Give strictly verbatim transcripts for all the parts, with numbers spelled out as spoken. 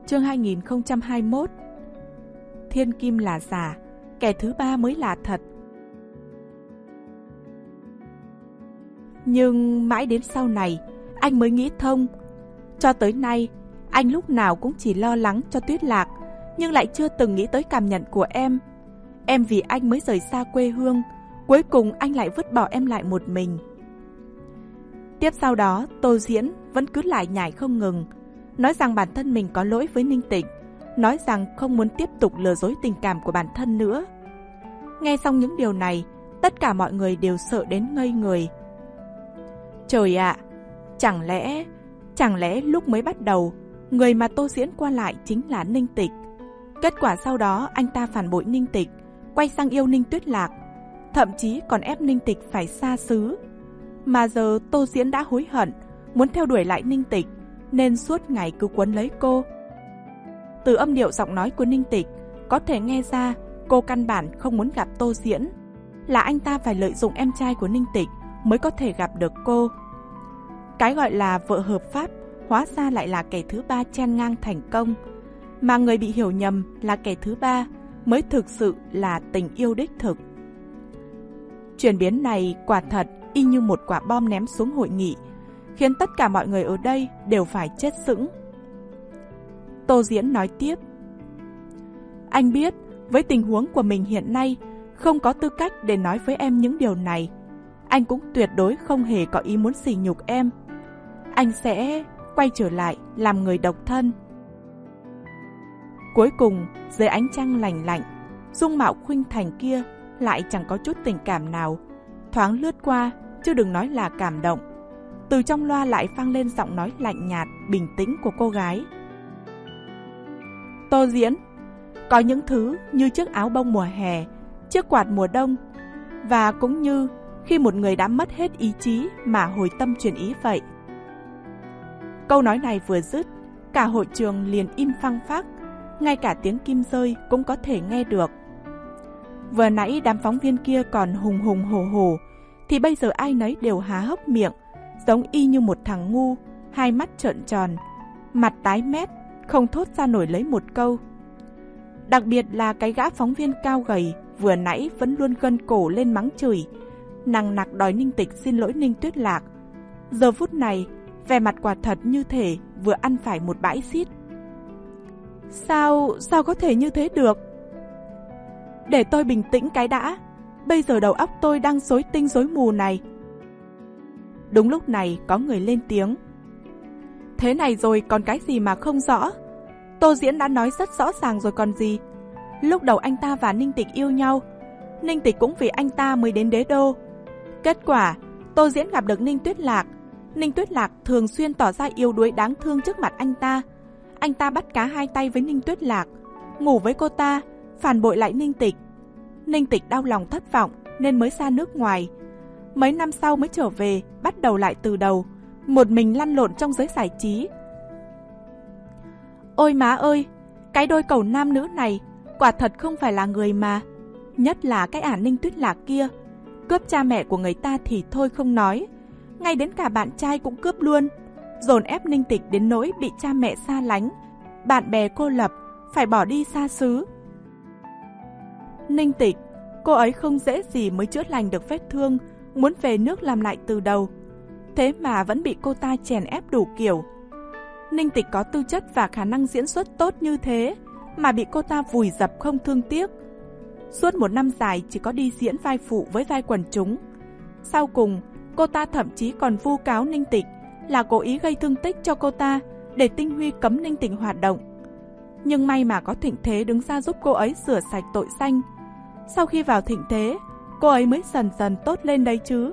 chương hai nghìn không trăm hai mươi mốt. Thiên kim là giả, kẻ thứ ba mới là thật. Nhưng mãi đến sau này, anh mới nghĩ thông. Cho tới nay, anh lúc nào cũng chỉ lo lắng cho Tuyết Lạc, nhưng lại chưa từng nghĩ tới cảm nhận của em. Em vì anh mới rời xa quê hương, cuối cùng anh lại vứt bỏ em lại một mình. Tiếp sau đó, Tô Diễn vẫn cứ lại nhải không ngừng, nói rằng bản thân mình có lỗi với Ninh Tịch, nói rằng không muốn tiếp tục lừa dối tình cảm của bản thân nữa. Nghe xong những điều này, tất cả mọi người đều sợ đến ngây người. Trời ạ, à, chẳng lẽ, chẳng lẽ lúc mới bắt đầu, người mà Tô Diễn qua lại chính là Ninh Tịch. Kết quả sau đó anh ta phản bội Ninh Tịch, quay sang yêu Ninh Tuyết Lạc, thậm chí còn ép Ninh Tịch phải xa xứ. Mà giờ Tô Diễn đã hối hận, muốn theo đuổi lại Ninh Tịch, nên suốt ngày cứ quấn lấy cô. Từ âm điệu giọng nói của Ninh Tịch, có thể nghe ra cô căn bản không muốn gặp Tô Diễn, là anh ta phải lợi dụng em trai của Ninh Tịch mới có thể gặp được cô. Cái gọi là vợ hợp pháp hóa ra lại là kẻ thứ ba chen ngang thành công, mà người bị hiểu nhầm là kẻ thứ ba mới thực sự là tình yêu đích thực. Chuyển biến này quả thật y như một quả bom ném xuống hội nghị, khiến tất cả mọi người ở đây đều phải chết sững. Tô Diễn nói tiếp: Anh biết với tình huống của mình hiện nay không có tư cách để nói với em những điều này. Anh cũng tuyệt đối không hề có ý muốn sỉ nhục em. Anh sẽ quay trở lại làm người độc thân. Cuối cùng, dưới ánh trăng lành lạnh, dung mạo khuynh thành kia lại chẳng có chút tình cảm nào, thoáng lướt qua, chứ đừng nói là cảm động. Từ trong loa lại vang lên giọng nói lạnh nhạt, bình tĩnh của cô gái. Tô Diễn, có những thứ như chiếc áo bông mùa hè, chiếc quạt mùa đông, và cũng như khi một người đã mất hết ý chí mà hồi tâm chuyển ý vậy. Câu nói này vừa dứt, cả hội trường liền im phăng phắc, ngay cả tiếng kim rơi cũng có thể nghe được. Vừa nãy đám phóng viên kia còn hùng hùng hổ hổ, thì bây giờ ai nấy đều há hốc miệng, giống y như một thằng ngu, hai mắt trợn tròn, mặt tái mét, không thốt ra nổi lấy một câu. Đặc biệt là cái gã phóng viên cao gầy vừa nãy vẫn luôn gân cổ lên mắng chửi, nằng nặc đòi Ninh Tịch xin lỗi Ninh Tuyết Lạc. Giờ phút này, vẻ mặt quả thật như thể vừa ăn phải một bãi xít. Sao, sao có thể như thế được? Để tôi bình tĩnh cái đã, bây giờ đầu óc tôi đang rối tinh rối mù này. Đúng lúc này có người lên tiếng. Thế này rồi còn cái gì mà không rõ? Tô Diễn đã nói rất rõ ràng rồi còn gì. Lúc đầu anh ta và Ninh Tịch yêu nhau, Ninh Tịch cũng vì anh ta mới đến đế đô. Kết quả, Tô Diễn gặp được Ninh Tuyết Lạc. Ninh Tuyết Lạc thường xuyên tỏ ra yếu đuối đáng thương trước mặt anh ta. Anh ta bắt cá hai tay với Ninh Tuyết Lạc, ngủ với cô ta, phản bội lại Ninh Tịch. Ninh Tịch đau lòng thất vọng nên mới ra nước ngoài. Mấy năm sau mới trở về, bắt đầu lại từ đầu, một mình lăn lộn trong giới giải trí. Ôi má ơi, cái đôi cầu nam nữ này quả thật không phải là người mà. Nhất là cái ả Ninh Tuyết Lạc kia, cướp cha mẹ của người ta thì thôi không nói, ngay đến cả bạn trai cũng cướp luôn, dồn ép Ninh Tịch đến nỗi bị cha mẹ xa lánh, bạn bè cô lập, phải bỏ đi xa xứ. Ninh Tịch, cô ấy không dễ gì mới chữa lành được vết thương, muốn về nước làm lại từ đầu, thế mà vẫn bị cô ta chèn ép đủ kiểu. Ninh Tịch có tư chất và khả năng diễn xuất tốt như thế mà bị cô ta vùi dập không thương tiếc. Suốt một năm dài chỉ có đi diễn vai phụ với vai quần chúng. Sau cùng, cô ta thậm chí còn vu cáo Ninh Tịch là cố ý gây thương tích cho cô ta để Tinh Huy cấm Ninh Tịch hoạt động. Nhưng may mà có Thịnh Thế đứng ra giúp cô ấy rửa sạch tội danh. Sau khi vào Thịnh Thế, cô ấy mới dần dần tốt lên đấy chứ.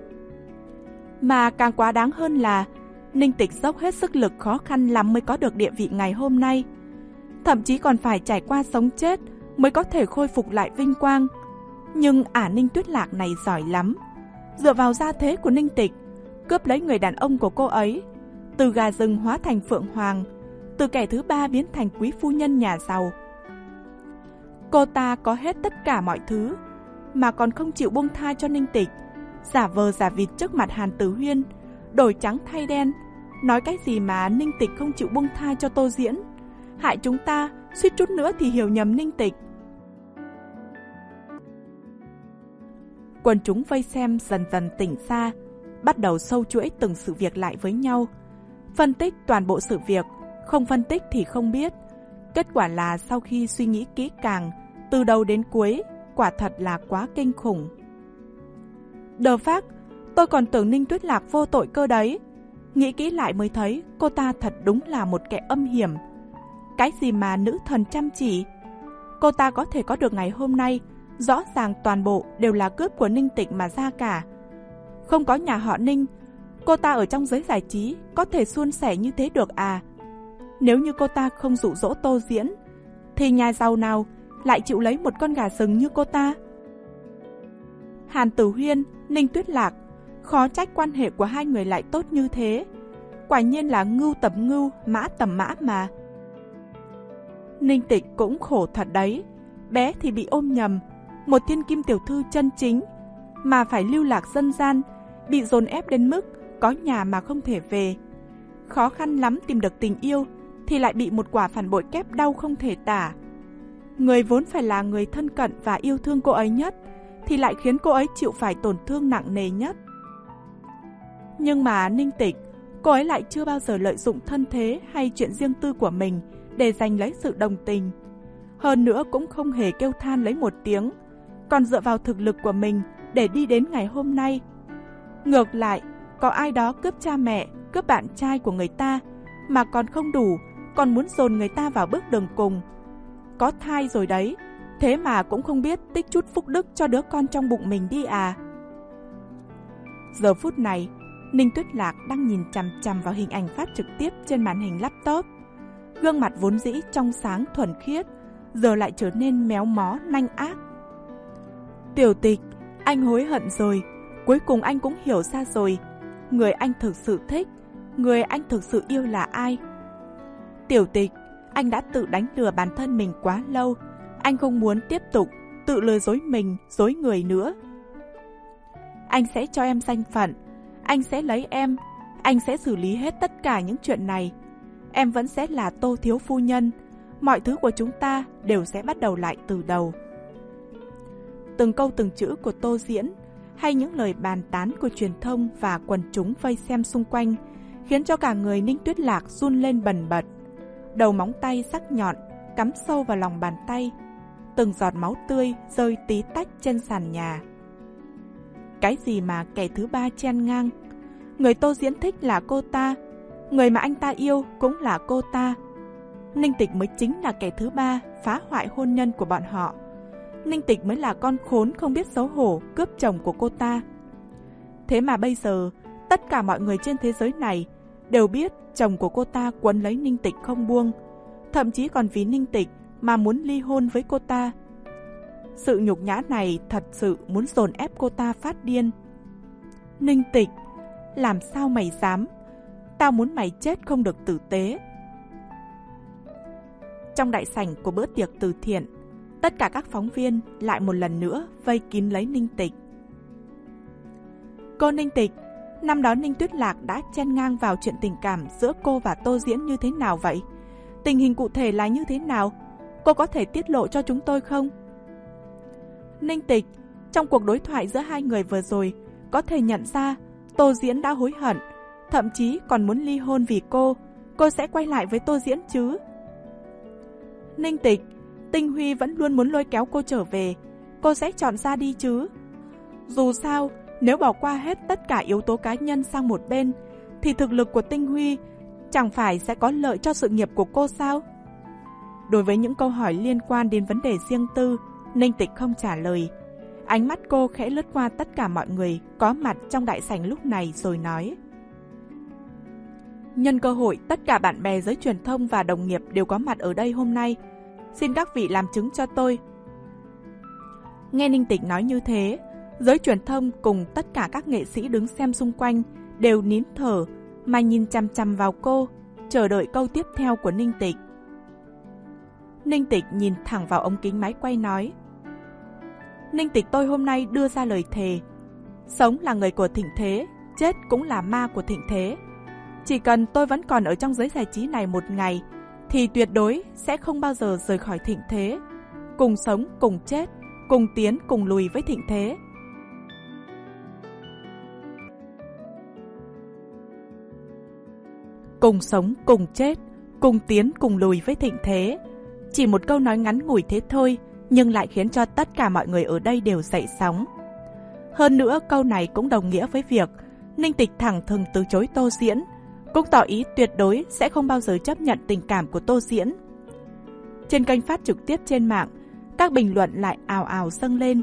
Mà càng quá đáng hơn là Ninh Tịch dốc hết sức lực khó khăn lắm mới có được địa vị ngày hôm nay, thậm chí còn phải trải qua sống chết mới có thể khôi phục lại vinh quang. Nhưng ả Ninh Tuyết Lạc này giỏi lắm, dựa vào gia thế của Ninh Tịch, cướp lấy người đàn ông của cô ấy, từ gà rừng hóa thành phượng hoàng, từ kẻ thứ ba biến thành quý phu nhân nhà giàu. Cô ta có hết tất cả mọi thứ mà còn không chịu buông tha cho Ninh Tịch, giả vờ giả vịt trước mặt Hàn Tử Huyên, đổi trắng thay đen, nói cái gì mà Ninh Tịch không chịu buông tha cho Tô Diễn, hại chúng ta, suýt chút nữa thì hiểu nhầm Ninh Tịch. Quần chúng vây xem dần dần tỉnh ra, bắt đầu sâu chuỗi từng sự việc lại với nhau. Phân tích toàn bộ sự việc, không phân tích thì không biết. Kết quả là sau khi suy nghĩ kỹ càng, từ đầu đến cuối, quả thật là quá kinh khủng. Đờ phác, tôi còn tưởng Ninh Tuyết Lạc vô tội cơ đấy. Nghĩ kỹ lại mới thấy cô ta thật đúng là một kẻ âm hiểm. Cái gì mà nữ thần chăm chỉ? Cô ta có thể có được ngày hôm nay, rõ ràng toàn bộ đều là cướp của Ninh Tịch mà ra cả. Không có nhà họ Ninh, cô ta ở trong giới giải trí có thể suôn sẻ như thế được à? Nếu như cô ta không dụ dỗ Tô Diễn, thì nhà giàu nào lại chịu lấy một con gà rừng như cô ta? Hàn Tử Huyên, Ninh Tuyết Lạc, khó trách quan hệ của hai người lại tốt như thế. Quả nhiên là ngưu tầm ngưu, mã tầm mã mà. Ninh Tịch cũng khổ thật đấy. Bé thì bị ôm nhầm, một thiên kim tiểu thư chân chính, mà phải lưu lạc dân gian, bị dồn ép đến mức có nhà mà không thể về. Khó khăn lắm tìm được tình yêu, thì lại bị một quả phản bội kép đau không thể tả. Người vốn phải là người thân cận và yêu thương cô ấy nhất, thì lại khiến cô ấy chịu phải tổn thương nặng nề nhất. Nhưng mà Ninh Tịch, cô ấy lại chưa bao giờ lợi dụng thân thế hay chuyện riêng tư của mình để giành lấy sự đồng tình. Hơn nữa cũng không hề kêu than lấy một tiếng, còn dựa vào thực lực của mình để đi đến ngày hôm nay. Ngược lại, có ai đó cướp cha mẹ, cướp bạn trai của người ta, mà còn không đủ, còn muốn dồn người ta vào bước đường cùng. Có thai rồi đấy, thế mà cũng không biết tích chút phúc đức cho đứa con trong bụng mình đi à. Giờ phút này, Ninh Tuyết Lạc đang nhìn chằm chằm vào hình ảnh phát trực tiếp trên màn hình laptop. Gương mặt vốn dĩ trong sáng thuần khiết, giờ lại trở nên méo mó nanh ác. Tiểu Tịch, anh hối hận rồi, cuối cùng anh cũng hiểu ra rồi. Người anh thực sự thích, người anh thực sự yêu là ai? Tiểu Tịch, anh đã tự đánh lừa bản thân mình quá lâu, anh không muốn tiếp tục tự lừa dối mình, dối người nữa. Anh sẽ cho em danh phận, anh sẽ lấy em, anh sẽ xử lý hết tất cả những chuyện này. Em vẫn sẽ là Tô thiếu phu nhân, mọi thứ của chúng ta đều sẽ bắt đầu lại từ đầu. Từng câu từng chữ của Tô Diễn hay những lời bàn tán của truyền thông và quần chúng vây xem xung quanh khiến cho cả người Ninh Tuyết Lạc run lên bần bật. Đầu móng tay sắc nhọn cắm sâu vào lòng bàn tay, từng giọt máu tươi rơi tí tách trên sàn nhà. Cái gì mà kẻ thứ ba chen ngang? Người Tô Diễn thích là cô ta, người mà anh ta yêu cũng là cô ta. Ninh Tịch mới chính là kẻ thứ ba phá hoại hôn nhân của bọn họ. Ninh Tịch mới là con khốn không biết xấu hổ cướp chồng của cô ta. Thế mà bây giờ, tất cả mọi người trên thế giới này đều biết chồng của cô ta quấn lấy Ninh Tịch không buông, thậm chí còn vì Ninh Tịch mà muốn ly hôn với cô ta. Sự nhục nhã này thật sự muốn dồn ép cô ta phát điên. Ninh Tịch, làm sao mày dám? Tao muốn mày chết không được tử tế. Trong đại sảnh của bữa tiệc từ thiện, tất cả các phóng viên lại một lần nữa vây kín lấy Ninh Tịch. Cô Ninh Tịch, năm đó Ninh Tuyết Lạc đã chen ngang vào chuyện tình cảm giữa cô và Tô Diễn như thế nào vậy? Tình hình cụ thể là như thế nào? Cô có thể tiết lộ cho chúng tôi không? Ninh Tịch, trong cuộc đối thoại giữa hai người vừa rồi, có thể nhận ra Tô Diễn đã hối hận, thậm chí còn muốn ly hôn vì cô. Cô sẽ quay lại với Tô Diễn chứ? Ninh Tịch, Tinh Huy vẫn luôn muốn lôi kéo cô trở về, cô sẽ chọn ra đi chứ? Dù sao, nếu bỏ qua hết tất cả yếu tố cá nhân sang một bên, thì thực lực của Tinh Huy chẳng phải sẽ có lợi cho sự nghiệp của cô sao? Đối với những câu hỏi liên quan đến vấn đề riêng tư, Ninh Tịch không trả lời. Ánh mắt cô khẽ lướt qua tất cả mọi người có mặt trong đại sảnh lúc này rồi nói: Nhân cơ hội tất cả bạn bè giới truyền thông và đồng nghiệp đều có mặt ở đây hôm nay, xin các vị làm chứng cho tôi. Nghe Ninh Tịch nói như thế, giới truyền thông cùng tất cả các nghệ sĩ đứng xem xung quanh đều nín thở mà nhìn chằm chằm vào cô, chờ đợi câu tiếp theo của Ninh Tịch. Ninh Tịch nhìn thẳng vào ống kính máy quay nói: Ninh Tịch tôi hôm nay đưa ra lời thề, sống là người của thịnh thế, chết cũng là ma của thịnh thế. Chỉ cần tôi vẫn còn ở trong giới giải trí này một ngày, thì tuyệt đối sẽ không bao giờ rời khỏi thịnh thế. Cùng sống, cùng chết, cùng tiến, cùng lùi với thịnh thế. Cùng sống, cùng chết, cùng tiến, cùng lùi với thịnh thế. Chỉ một câu nói ngắn ngủi thế thôi, nhưng lại khiến cho tất cả mọi người ở đây đều dậy sóng. Hơn nữa, câu này cũng đồng nghĩa với việc Ninh Tịch thẳng thừng từ chối Tô Diễn, cũng tỏ ý tuyệt đối sẽ không bao giờ chấp nhận tình cảm của Tô Diễn. Trên kênh phát trực tiếp trên mạng, các bình luận lại ào ào dâng lên.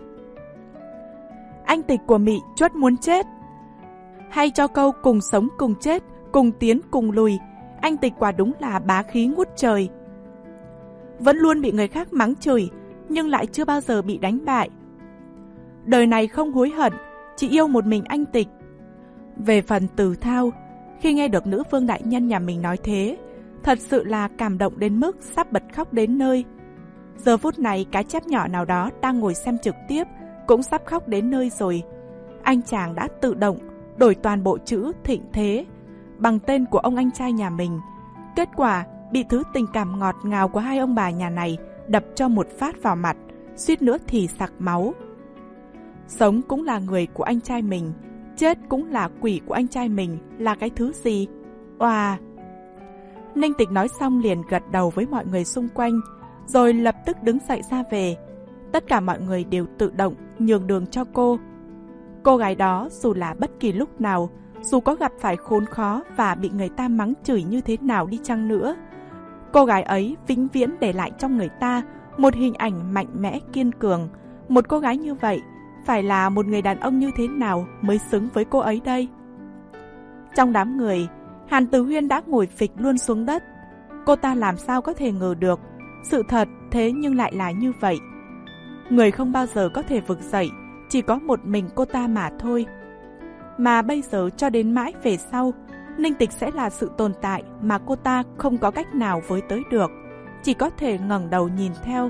Anh Tịch của Mị chuất muốn chết. Hay cho câu cùng sống cùng chết, cùng tiến cùng lùi, anh Tịch quả đúng là bá khí ngút trời. Vẫn luôn bị người khác mắng chửi, nhưng lại chưa bao giờ bị đánh bại. Đời này không hối hận, chỉ yêu một mình anh Tịch. Về phần Từ Thao, khi nghe được nữ vương đại nhân nhà mình nói thế, thật sự là cảm động đến mức sắp bật khóc đến nơi. Giờ phút này cái chép nhỏ nào đó đang ngồi xem trực tiếp cũng sắp khóc đến nơi rồi. Anh chàng đã tự động đổi toàn bộ chữ thịnh thế bằng tên của ông anh trai nhà mình. Kết quả bị thứ tình cảm ngọt ngào của hai ông bà nhà này đập cho một phát vào mặt, suýt nữa thì sặc máu. Sống cũng là người của anh trai mình, chết cũng là quỷ của anh trai mình, là cái thứ gì? Oà! Ninh Tịch nói xong liền gật đầu với mọi người xung quanh, rồi lập tức đứng dậy ra về. Tất cả mọi người đều tự động nhường đường cho cô. Cô gái đó dù là bất kỳ lúc nào, dù có gặp phải khốn khó và bị người ta mắng chửi như thế nào đi chăng nữa, cô gái ấy vĩnh viễn để lại trong người ta một hình ảnh mạnh mẽ kiên cường. Một cô gái như vậy phải là một người đàn ông như thế nào mới xứng với cô ấy đây? Trong đám người, Hàn Tử Huyên đã ngồi phịch luôn xuống đất. Cô ta làm sao có thể ngờ được sự thật thế nhưng lại là như vậy. Người không bao giờ có thể vực dậy, chỉ có một mình cô ta mà thôi. Mà bây giờ cho đến mãi về sau, Ninh Tịch sẽ là sự tồn tại mà cô ta không có cách nào với tới được, chỉ có thể ngẩng đầu nhìn theo.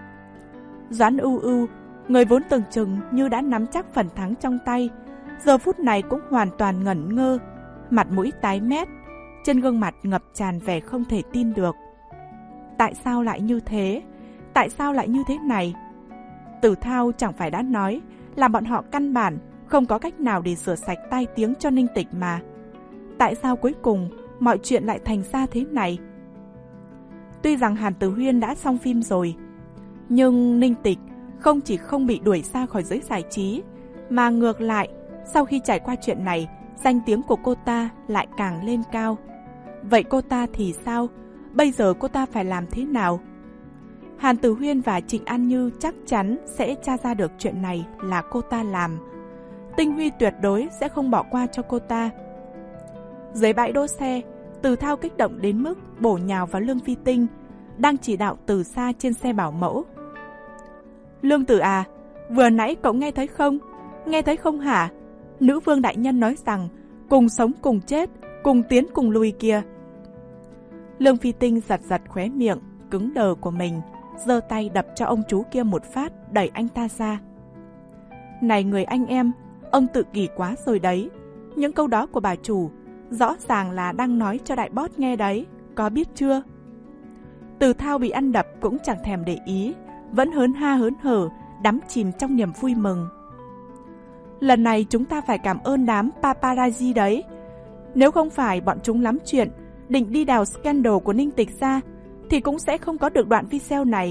Doãn Ưu Ưu, người vốn tưởng chừng như đã nắm chắc phần thắng trong tay, giờ phút này cũng hoàn toàn ngẩn ngơ, mặt mũi tái mét, trên gương mặt ngập tràn vẻ không thể tin được. Tại sao lại như thế? Tại sao lại như thế này? Tử Thao chẳng phải đã nói là bọn họ căn bản không có cách nào để sửa sạch tai tiếng cho Ninh Tịch mà. Tại sao cuối cùng mọi chuyện lại thành ra thế này? Tuy rằng Hàn Tử Huyên đã xong phim rồi, nhưng Ninh Tịch không chỉ không bị đuổi ra khỏi giới giải trí, mà ngược lại, sau khi trải qua chuyện này, danh tiếng của cô ta lại càng lên cao. Vậy cô ta thì sao? Bây giờ cô ta phải làm thế nào? Hàn Tử Huyên và Trịnh An Như chắc chắn sẽ tra ra được chuyện này là cô ta làm. Tinh Huy tuyệt đối sẽ không bỏ qua cho cô ta. Dưới bãi đỗ xe, Từ Thao kích động đến mức bổ nhào vào Lương Phi Tinh, đang chỉ đạo từ xa trên xe bảo mẫu. Lương Tử à, vừa nãy cậu nghe thấy không? Nghe thấy không hả? Nữ vương đại nhân nói rằng cùng sống cùng chết, cùng tiến cùng lùi kia. Lương Phi Tinh giật giật khóe miệng cứng đờ của mình, giơ tay đập cho ông chú kia một phát, đẩy anh ta ra. Này người anh em, ông tự kỷ quá rồi đấy. Những câu đó của bà chủ rõ ràng là đang nói cho đại boss nghe đấy, có biết chưa? Từ Thao bị ăn đập cũng chẳng thèm để ý, vẫn hớn ha hớn hở, đắm chìm trong niềm vui mừng. Lần này chúng ta phải cảm ơn đám paparazzi đấy. Nếu không phải bọn chúng lắm chuyện, định đi đào scandal của Ninh Tịch ra, thì cũng sẽ không có được đoạn video này.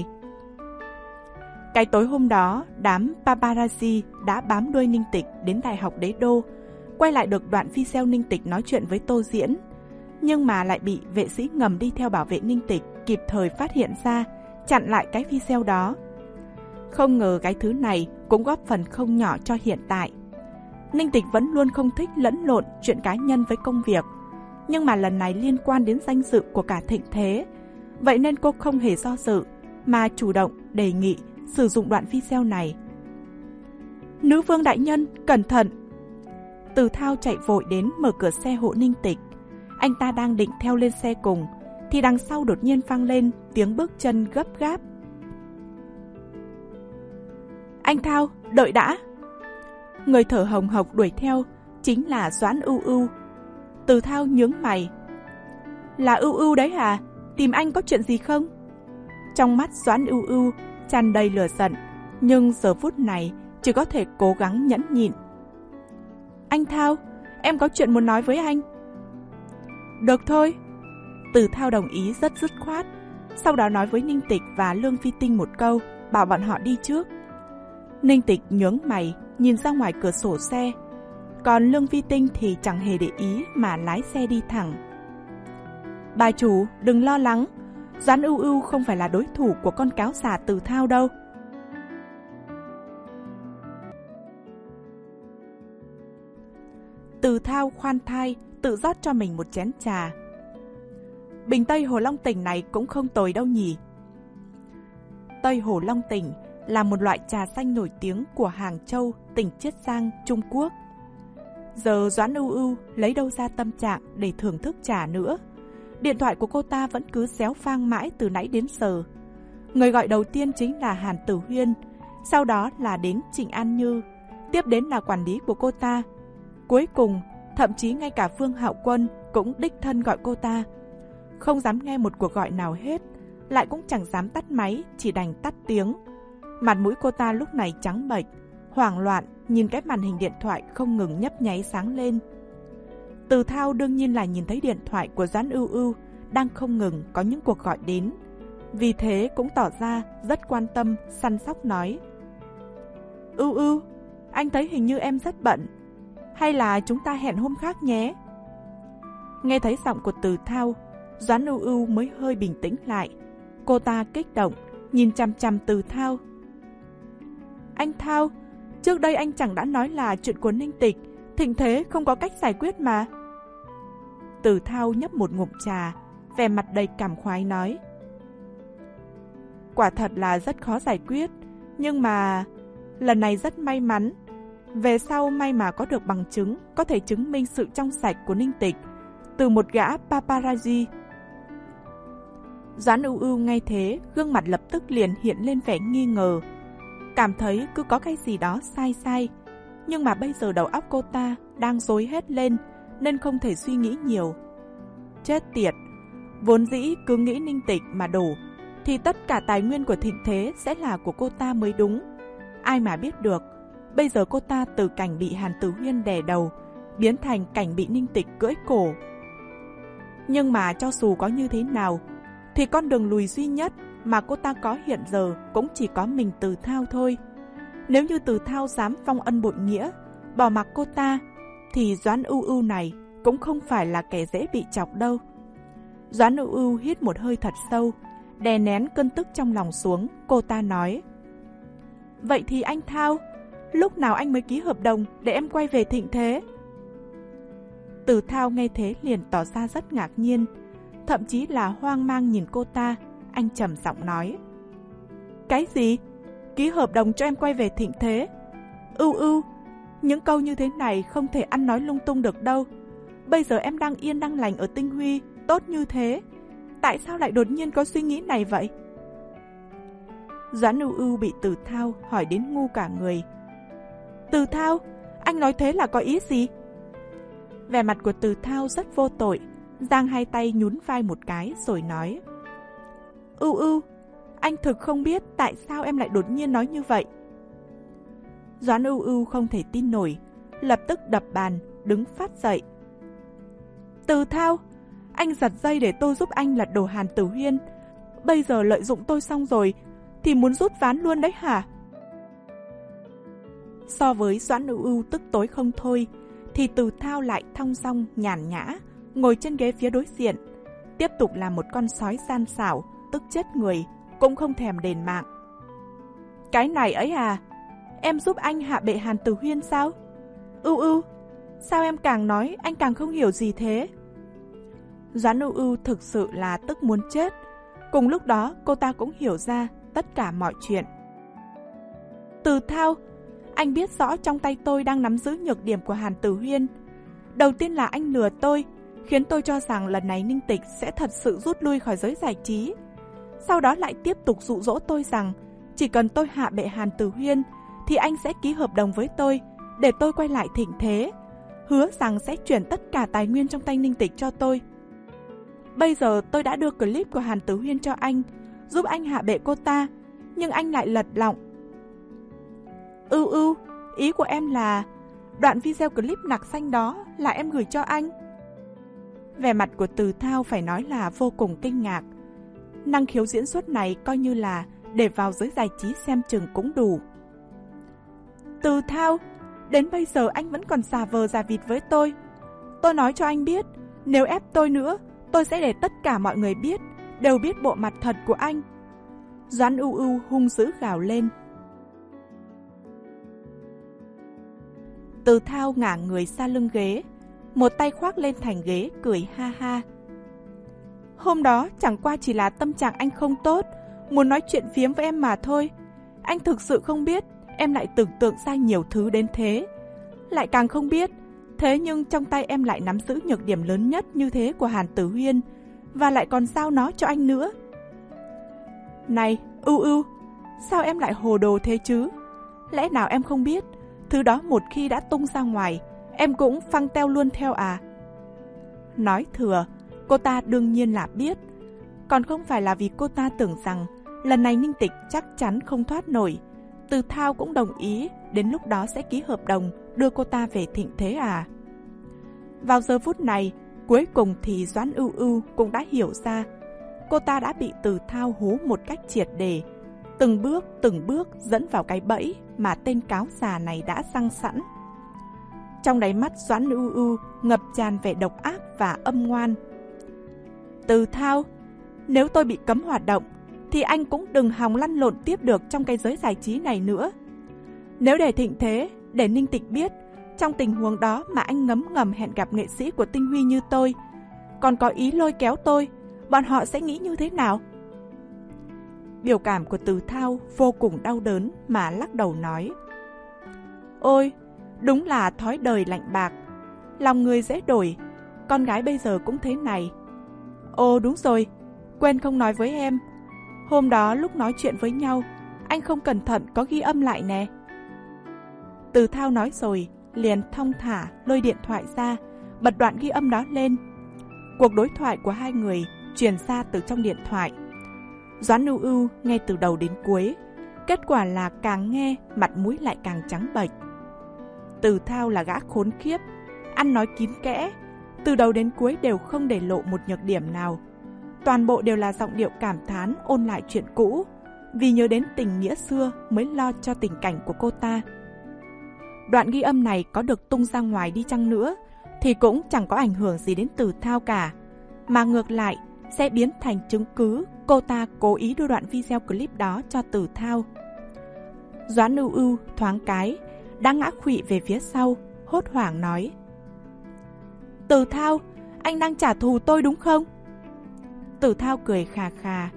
Cái tối hôm đó, đám paparazzi đã bám đuôi Ninh Tịch đến Đại học Đế Đô, quay lại được đoạn video Ninh Tịch nói chuyện với Tô Diễn, nhưng mà lại bị vệ sĩ ngầm đi theo bảo vệ Ninh Tịch kịp thời phát hiện ra, chặn lại cái video đó. Không ngờ cái thứ này cũng góp phần không nhỏ cho hiện tại. Ninh Tịch vẫn luôn không thích lẫn lộn chuyện cá nhân với công việc, nhưng mà lần này liên quan đến danh dự của cả thịnh thế, vậy nên cô không hề do dự, mà chủ động đề nghị sử dụng đoạn video này. Nữ vương đại nhân, cẩn thận! Từ Thao chạy vội đến mở cửa xe hộ Ninh Tịch. Anh ta đang định theo lên xe cùng, thì đằng sau đột nhiên vang lên tiếng bước chân gấp gáp. Anh Thao, đợi đã! Người thở hồng hộc đuổi theo chính là Doãn Ưu Ưu. Từ Thao nhướng mày. Là Ưu Ưu đấy hả? Tìm anh có chuyện gì không? Trong mắt Doãn Ưu Ưu tràn đầy lửa giận, nhưng giờ phút này chỉ có thể cố gắng nhẫn nhịn. Anh Thao, em có chuyện muốn nói với anh. Được thôi. Từ Thao đồng ý rất dứt khoát, sau đó nói với Ninh Tịch và Lương Phi Tinh một câu, bảo bọn họ đi trước. Ninh Tịch nhướng mày, nhìn ra ngoài cửa sổ xe, còn Lương Phi Tinh thì chẳng hề để ý mà lái xe đi thẳng. Bà chủ, đừng lo lắng, Doãn Ưu Ưu không phải là đối thủ của con cáo già Từ Thao đâu. Từ Thao khoan thai tự rót cho mình một chén trà. Bình Tây Hồ Long Tỉnh này cũng không tồi đâu nhỉ. Tây Hồ Long Tỉnh là một loại trà xanh nổi tiếng của Hàng Châu, tỉnh Chiết Giang, Trung Quốc. Giờ Doãn Ưu Ưu lấy đâu ra tâm trạng để thưởng thức trà nữa. Điện thoại của cô ta vẫn cứ réo vang mãi từ nãy đến giờ. Người gọi đầu tiên chính là Hàn Tử Huyên, sau đó là đến Trịnh An Như, tiếp đến là quản lý của cô ta. Cuối cùng, thậm chí ngay cả Phương Hạo Quân cũng đích thân gọi cô ta. Không dám nghe một cuộc gọi nào hết, lại cũng chẳng dám tắt máy, chỉ đành tắt tiếng. Mặt mũi cô ta lúc này trắng bệch, hoảng loạn nhìn cái màn hình điện thoại không ngừng nhấp nháy sáng lên. Từ Thao đương nhiên là nhìn thấy điện thoại của Doãn Ưu Ưu đang không ngừng có những cuộc gọi đến, vì thế cũng tỏ ra rất quan tâm, săn sóc nói: Ưu Ưu, anh thấy hình như em rất bận, hay là chúng ta hẹn hôm khác nhé. Nghe thấy giọng của Từ Thao, Doãn Ưu Ưu mới hơi bình tĩnh lại. Cô ta kích động nhìn chằm chằm Từ Thao. Anh Thao, trước đây anh chẳng đã nói là chuyện của Ninh Tịch, Thịnh Thế không có cách giải quyết mà. Từ Thao nhấp một ngụm trà, vẻ mặt đầy cảm khoái nói: Quả thật là rất khó giải quyết, nhưng mà lần này rất may mắn. Về sau may mà có được bằng chứng có thể chứng minh sự trong sạch của Ninh Tịch từ một gã paparazzi. Doãn Ưu Ưu nghe thế, gương mặt lập tức liền hiện lên vẻ nghi ngờ, cảm thấy cứ có cái gì đó sai sai. Nhưng mà bây giờ đầu óc cô ta đang rối hết lên, nên không thể suy nghĩ nhiều. Chết tiệt, vốn dĩ cứ nghĩ Ninh Tịch mà đổ thì tất cả tài nguyên của Thịnh Thế sẽ là của cô ta mới đúng. Ai mà biết được, bây giờ cô ta từ cảnh bị Hàn Tử Huyên đè đầu biến thành cảnh bị Ninh Tịch cưỡi cổ. Nhưng mà cho dù có như thế nào thì con đường lùi duy nhất mà cô ta có hiện giờ cũng chỉ có mình Từ Thao thôi. Nếu như Từ Thao dám vong ân bội nghĩa, bỏ mặc cô ta, thì Doãn Ưu Ưu này cũng không phải là kẻ dễ bị chọc đâu. Doãn Ưu Ưu hít một hơi thật sâu, đè nén cơn tức trong lòng xuống. Cô ta nói: Vậy thì anh Thao, lúc nào anh mới ký hợp đồng để em quay về Thịnh Thế? Từ Thao nghe thế liền tỏ ra rất ngạc nhiên, thậm chí là hoang mang nhìn cô ta. Anh trầm giọng nói: Cái gì? Ký hợp đồng cho em quay về Thịnh Thế? Ưu Ưu, những câu như thế này không thể ăn nói lung tung được đâu. Bây giờ em đang yên đang lành ở Tinh Huy, tốt như thế, tại sao lại đột nhiên có suy nghĩ này vậy? Doãn Ưu Ưu bị Từ Thao hỏi đến ngu cả người. Từ Thao, anh nói thế là có ý gì? Vẻ mặt của Từ Thao rất vô tội, giang hai tay nhún vai một cái rồi nói: Ưu Ưu, anh thực không biết tại sao em lại đột nhiên nói như vậy. Doãn Ưu Ưu không thể tin nổi, lập tức đập bàn, đứng phát dậy. Từ Thao, anh giật dây để tôi giúp anh lật đổ Hàn Tử Huyên, bây giờ lợi dụng tôi xong rồi thì muốn rút ván luôn đấy hả? So với Doãn Ưu Ưu tức tối không thôi, thì Từ Thao lại thong dong nhàn nhã ngồi trên ghế phía đối diện, tiếp tục là một con sói gian xảo, tức chết người cũng không thèm đền mạng. Cái này ấy à, em giúp anh hạ bệ Hàn Tử Huyên sao? Ưu Ưu, sao em càng nói anh càng không hiểu gì thế? Doãn Ưu Ưu thực sự là tức muốn chết. Cùng lúc đó cô ta cũng hiểu ra tất cả mọi chuyện. Từ Thao, anh biết rõ trong tay tôi đang nắm giữ nhược điểm của Hàn Tử Huyên. Đầu tiên là anh lừa tôi, khiến tôi cho rằng lần này Ninh Tịch sẽ thật sự rút lui khỏi giới giải trí. Sau đó lại tiếp tục dụ dỗ tôi rằng chỉ cần tôi hạ bệ Hàn Tử Huyên thì anh sẽ ký hợp đồng với tôi để tôi quay lại Thịnh Thế, hứa rằng sẽ chuyển tất cả tài nguyên trong tay Ninh Tịch cho tôi. Bây giờ tôi đã đưa clip của Hàn Tử Huyên cho anh, giúp anh hạ bệ cô ta, nhưng anh lại lật lọng. Ưu ưu, ý của em là đoạn video clip nặc xanh đó là em gửi cho anh. Vẻ mặt của Từ Thao phải nói là vô cùng kinh ngạc. Năng khiếu diễn xuất này coi như là để vào giới giải trí xem chừng cũng đủ. Từ Thao, đến bây giờ anh vẫn còn giả vờ giả vịt với tôi. Tôi nói cho anh biết, nếu ép tôi nữa, tôi sẽ để tất cả mọi người biết, đều biết bộ mặt thật của anh. Doãn Ưu Ưu hung dữ gào lên. Từ Thao ngả người ra lưng ghế, một tay khoác lên thành ghế cười ha ha. Hôm đó chẳng qua chỉ là tâm trạng anh không tốt, muốn nói chuyện phiếm với em mà thôi. Anh thực sự không biết em lại tưởng tượng ra nhiều thứ đến thế. Lại càng không biết, thế nhưng trong tay em lại nắm giữ nhược điểm lớn nhất như thế của Hàn Tử Huyên, và lại còn giao nó cho anh nữa. Này, Ưu Ưu, sao em lại hồ đồ thế chứ? Lẽ nào em không biết, thứ đó một khi đã tung ra ngoài, em cũng phăng teo luôn theo à? Nói thừa, cô ta đương nhiên là biết. Còn không phải là vì cô ta tưởng rằng lần này Ninh Tịch chắc chắn không thoát nổi. Từ Thao cũng đồng ý đến lúc đó sẽ ký hợp đồng đưa cô ta về thịnh thế à? Vào giờ phút này, cuối cùng thì Doãn Ưu Ưu cũng đã hiểu ra. Cô ta đã bị Từ Thao hú một cách triệt để, từng bước từng bước dẫn vào cái bẫy mà tên cáo già này đã răng sẵn. Trong đáy mắt Doãn Ưu Ưu ngập tràn vẻ độc ác và âm ngoan. Từ Thao, nếu tôi bị cấm hoạt động, thì anh cũng đừng hòng lăn lộn tiếp được trong cái giới giải trí này nữa. Nếu để thịnh thế, để Ninh Tịch biết, trong tình huống đó mà anh ngấm ngầm hẹn gặp nghệ sĩ của Tinh Huy như tôi, còn có ý lôi kéo tôi, bọn họ sẽ nghĩ như thế nào? Biểu cảm của Từ Thao vô cùng đau đớn mà lắc đầu nói. Ôi, đúng là thói đời lạnh bạc, lòng người dễ đổi, con gái bây giờ cũng thế này. Ồ đúng rồi, quên không nói với em. Hôm đó lúc nói chuyện với nhau, anh không cẩn thận có ghi âm lại nè. Từ Thao nói rồi, liền thong thả lôi điện thoại ra, bật đoạn ghi âm đó lên. Cuộc đối thoại của hai người truyền ra từ trong điện thoại. Doãn Ưu Ưu nghe từ đầu đến cuối, kết quả là càng nghe mặt mũi lại càng trắng bệch. Từ Thao là gã khốn khiếp, ăn nói kín kẽ, từ đầu đến cuối đều không để lộ một nhược điểm nào. Toàn bộ đều là giọng điệu cảm thán ôn lại chuyện cũ, vì nhớ đến tình nghĩa xưa mới lo cho tình cảnh của cô ta. Đoạn ghi âm này có được tung ra ngoài đi chăng nữa thì cũng chẳng có ảnh hưởng gì đến Từ Thao cả, mà ngược lại sẽ biến thành chứng cứ cô ta cố ý đưa đoạn video clip đó cho Từ Thao. Doãn Ưu Ưu thoáng cái đã ngã khuỵu về phía sau, hốt hoảng nói. Từ Thao, anh đang trả thù tôi đúng không? Từ Thao cười khà khà.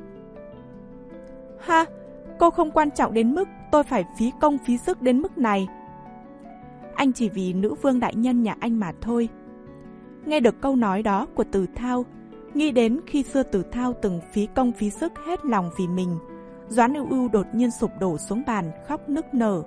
Ha, cô không quan trọng đến mức tôi phải phí công phí sức đến mức này. Anh chỉ vì nữ vương đại nhân nhà anh mà thôi. Nghe được câu nói đó của Từ Thao, nghĩ đến khi xưa Từ Thao từng phí công phí sức hết lòng vì mình, Doãn Ưu Ưu đột nhiên sụp đổ xuống bàn khóc nức nở.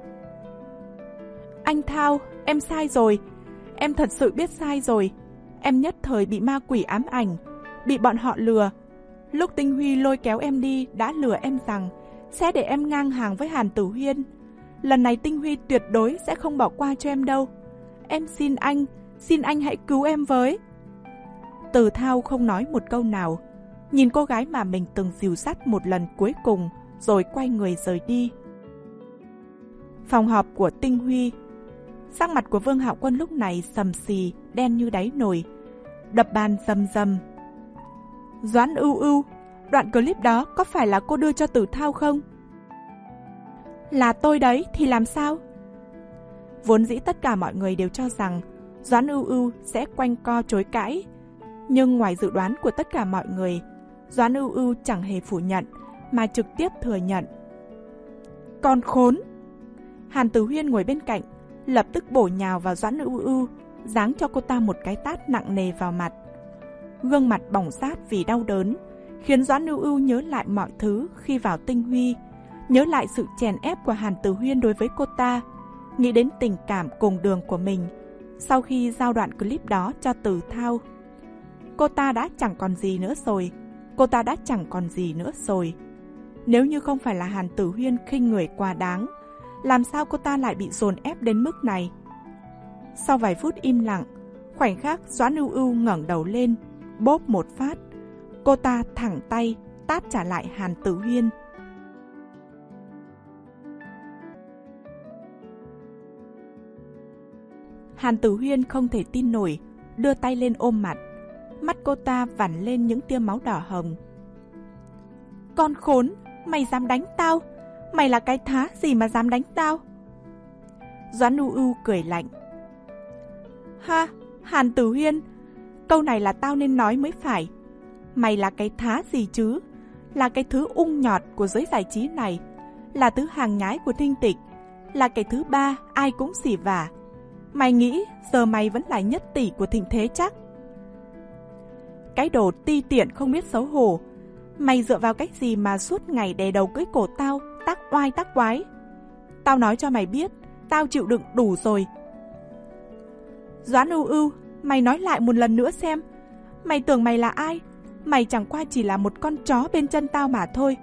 Anh Thao, em sai rồi. Em thật sự biết sai rồi. Em nhất thời bị ma quỷ ám ảnh, bị bọn họ lừa. Lúc Tinh Huy lôi kéo em đi đã lừa em rằng sẽ để em ngang hàng với Hàn Tử Huyên. Lần này Tinh Huy tuyệt đối sẽ không bỏ qua cho em đâu. Em xin anh, xin anh hãy cứu em với. Từ Thao không nói một câu nào, nhìn cô gái mà mình từng dìu dắt một lần cuối cùng, rồi quay người rời đi. Phòng họp của Tinh Huy. Sắc mặt của Vương Hạo Quân lúc này sầm xì, đen như đáy nồi, đập bàn rầm rầm. Doãn Ưu Ưu, đoạn clip đó có phải là cô đưa cho Từ Thao không? Là tôi đấy thì làm sao? Vốn dĩ tất cả mọi người đều cho rằng Doãn Ưu Ưu sẽ quanh co chối cãi, nhưng ngoài dự đoán của tất cả mọi người, Doãn Ưu Ưu chẳng hề phủ nhận mà trực tiếp thừa nhận. Con khốn! Hàn Tử Huyên ngồi bên cạnh, lập tức bổ nhào vào Doãn Ưu Ưu, giáng cho cô ta một cái tát nặng nề vào mặt. Gương mặt bỏng rát vì đau đớn, khiến Doãn Ưu Ưu nhớ lại mọi thứ khi vào Tinh Huy, nhớ lại sự chèn ép của Hàn Tử Huyên đối với cô ta, nghĩ đến tình cảm cùng đường của mình sau khi giao đoạn clip đó cho Từ Thao. Cô ta đã chẳng còn gì nữa rồi. Cô ta đã chẳng còn gì nữa rồi. Nếu như không phải là Hàn Tử Huyên khinh người quá đáng, làm sao cô ta lại bị dồn ép đến mức này? Sau vài phút im lặng, khoảnh khắc Doãn Ưu Ưu ngẩng đầu lên, bốp một phát, cô ta thẳng tay tát trả lại Hàn Tử Huyên. Hàn Tử Huyên không thể tin nổi, đưa tay lên ôm mặt. Mắt cô ta vằn lên những tia máu đỏ hồng. Con khốn, mày dám đánh tao? Mày là cái thá gì mà dám đánh tao? Doãn Ưu Ưu cười lạnh. Ha, Hàn Tử Huyên, câu này là tao nên nói mới phải. Mày là cái thá gì chứ? Là cái thứ ung nhọt của giới giải trí này, là thứ hàng nhái của Ninh Tịch, là cái thứ ba ai cũng xỉ vả. Mày nghĩ giờ mày vẫn là nhất tỷ của thịnh thế chắc? Cái đồ ti tiện không biết xấu hổ, mày dựa vào cách gì mà suốt ngày đè đầu cưỡi cổ tao, tác oai tác quái? Tao nói cho mày biết, tao chịu đựng đủ rồi. Doãn Ưu Ưu, mày nói lại một lần nữa xem. Mày tưởng mày là ai? Mày chẳng qua chỉ là một con chó bên chân tao mà thôi.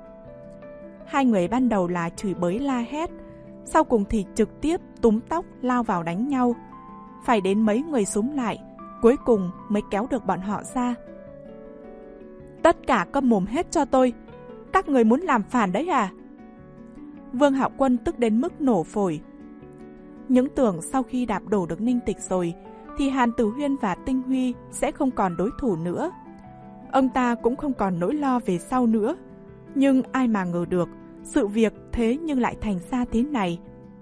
Hai người ban đầu là chửi bới la hét, sau cùng thì trực tiếp túm tóc lao vào đánh nhau. Phải đến mấy người xúm lại, cuối cùng mới kéo được bọn họ ra. Tất cả câm mồm hết cho tôi. Các người muốn làm phản đấy à? Vương Hạo Quân tức đến mức nổ phổi. Những tưởng sau khi đạp đổ được Ninh Tịch rồi thì Hàn Tử Huyên và Tinh Huy sẽ không còn đối thủ nữa. Ông ta cũng không còn nỗi lo về sau nữa. Nhưng ai mà ngờ được, sự việc thế nhưng lại thành ra thế này.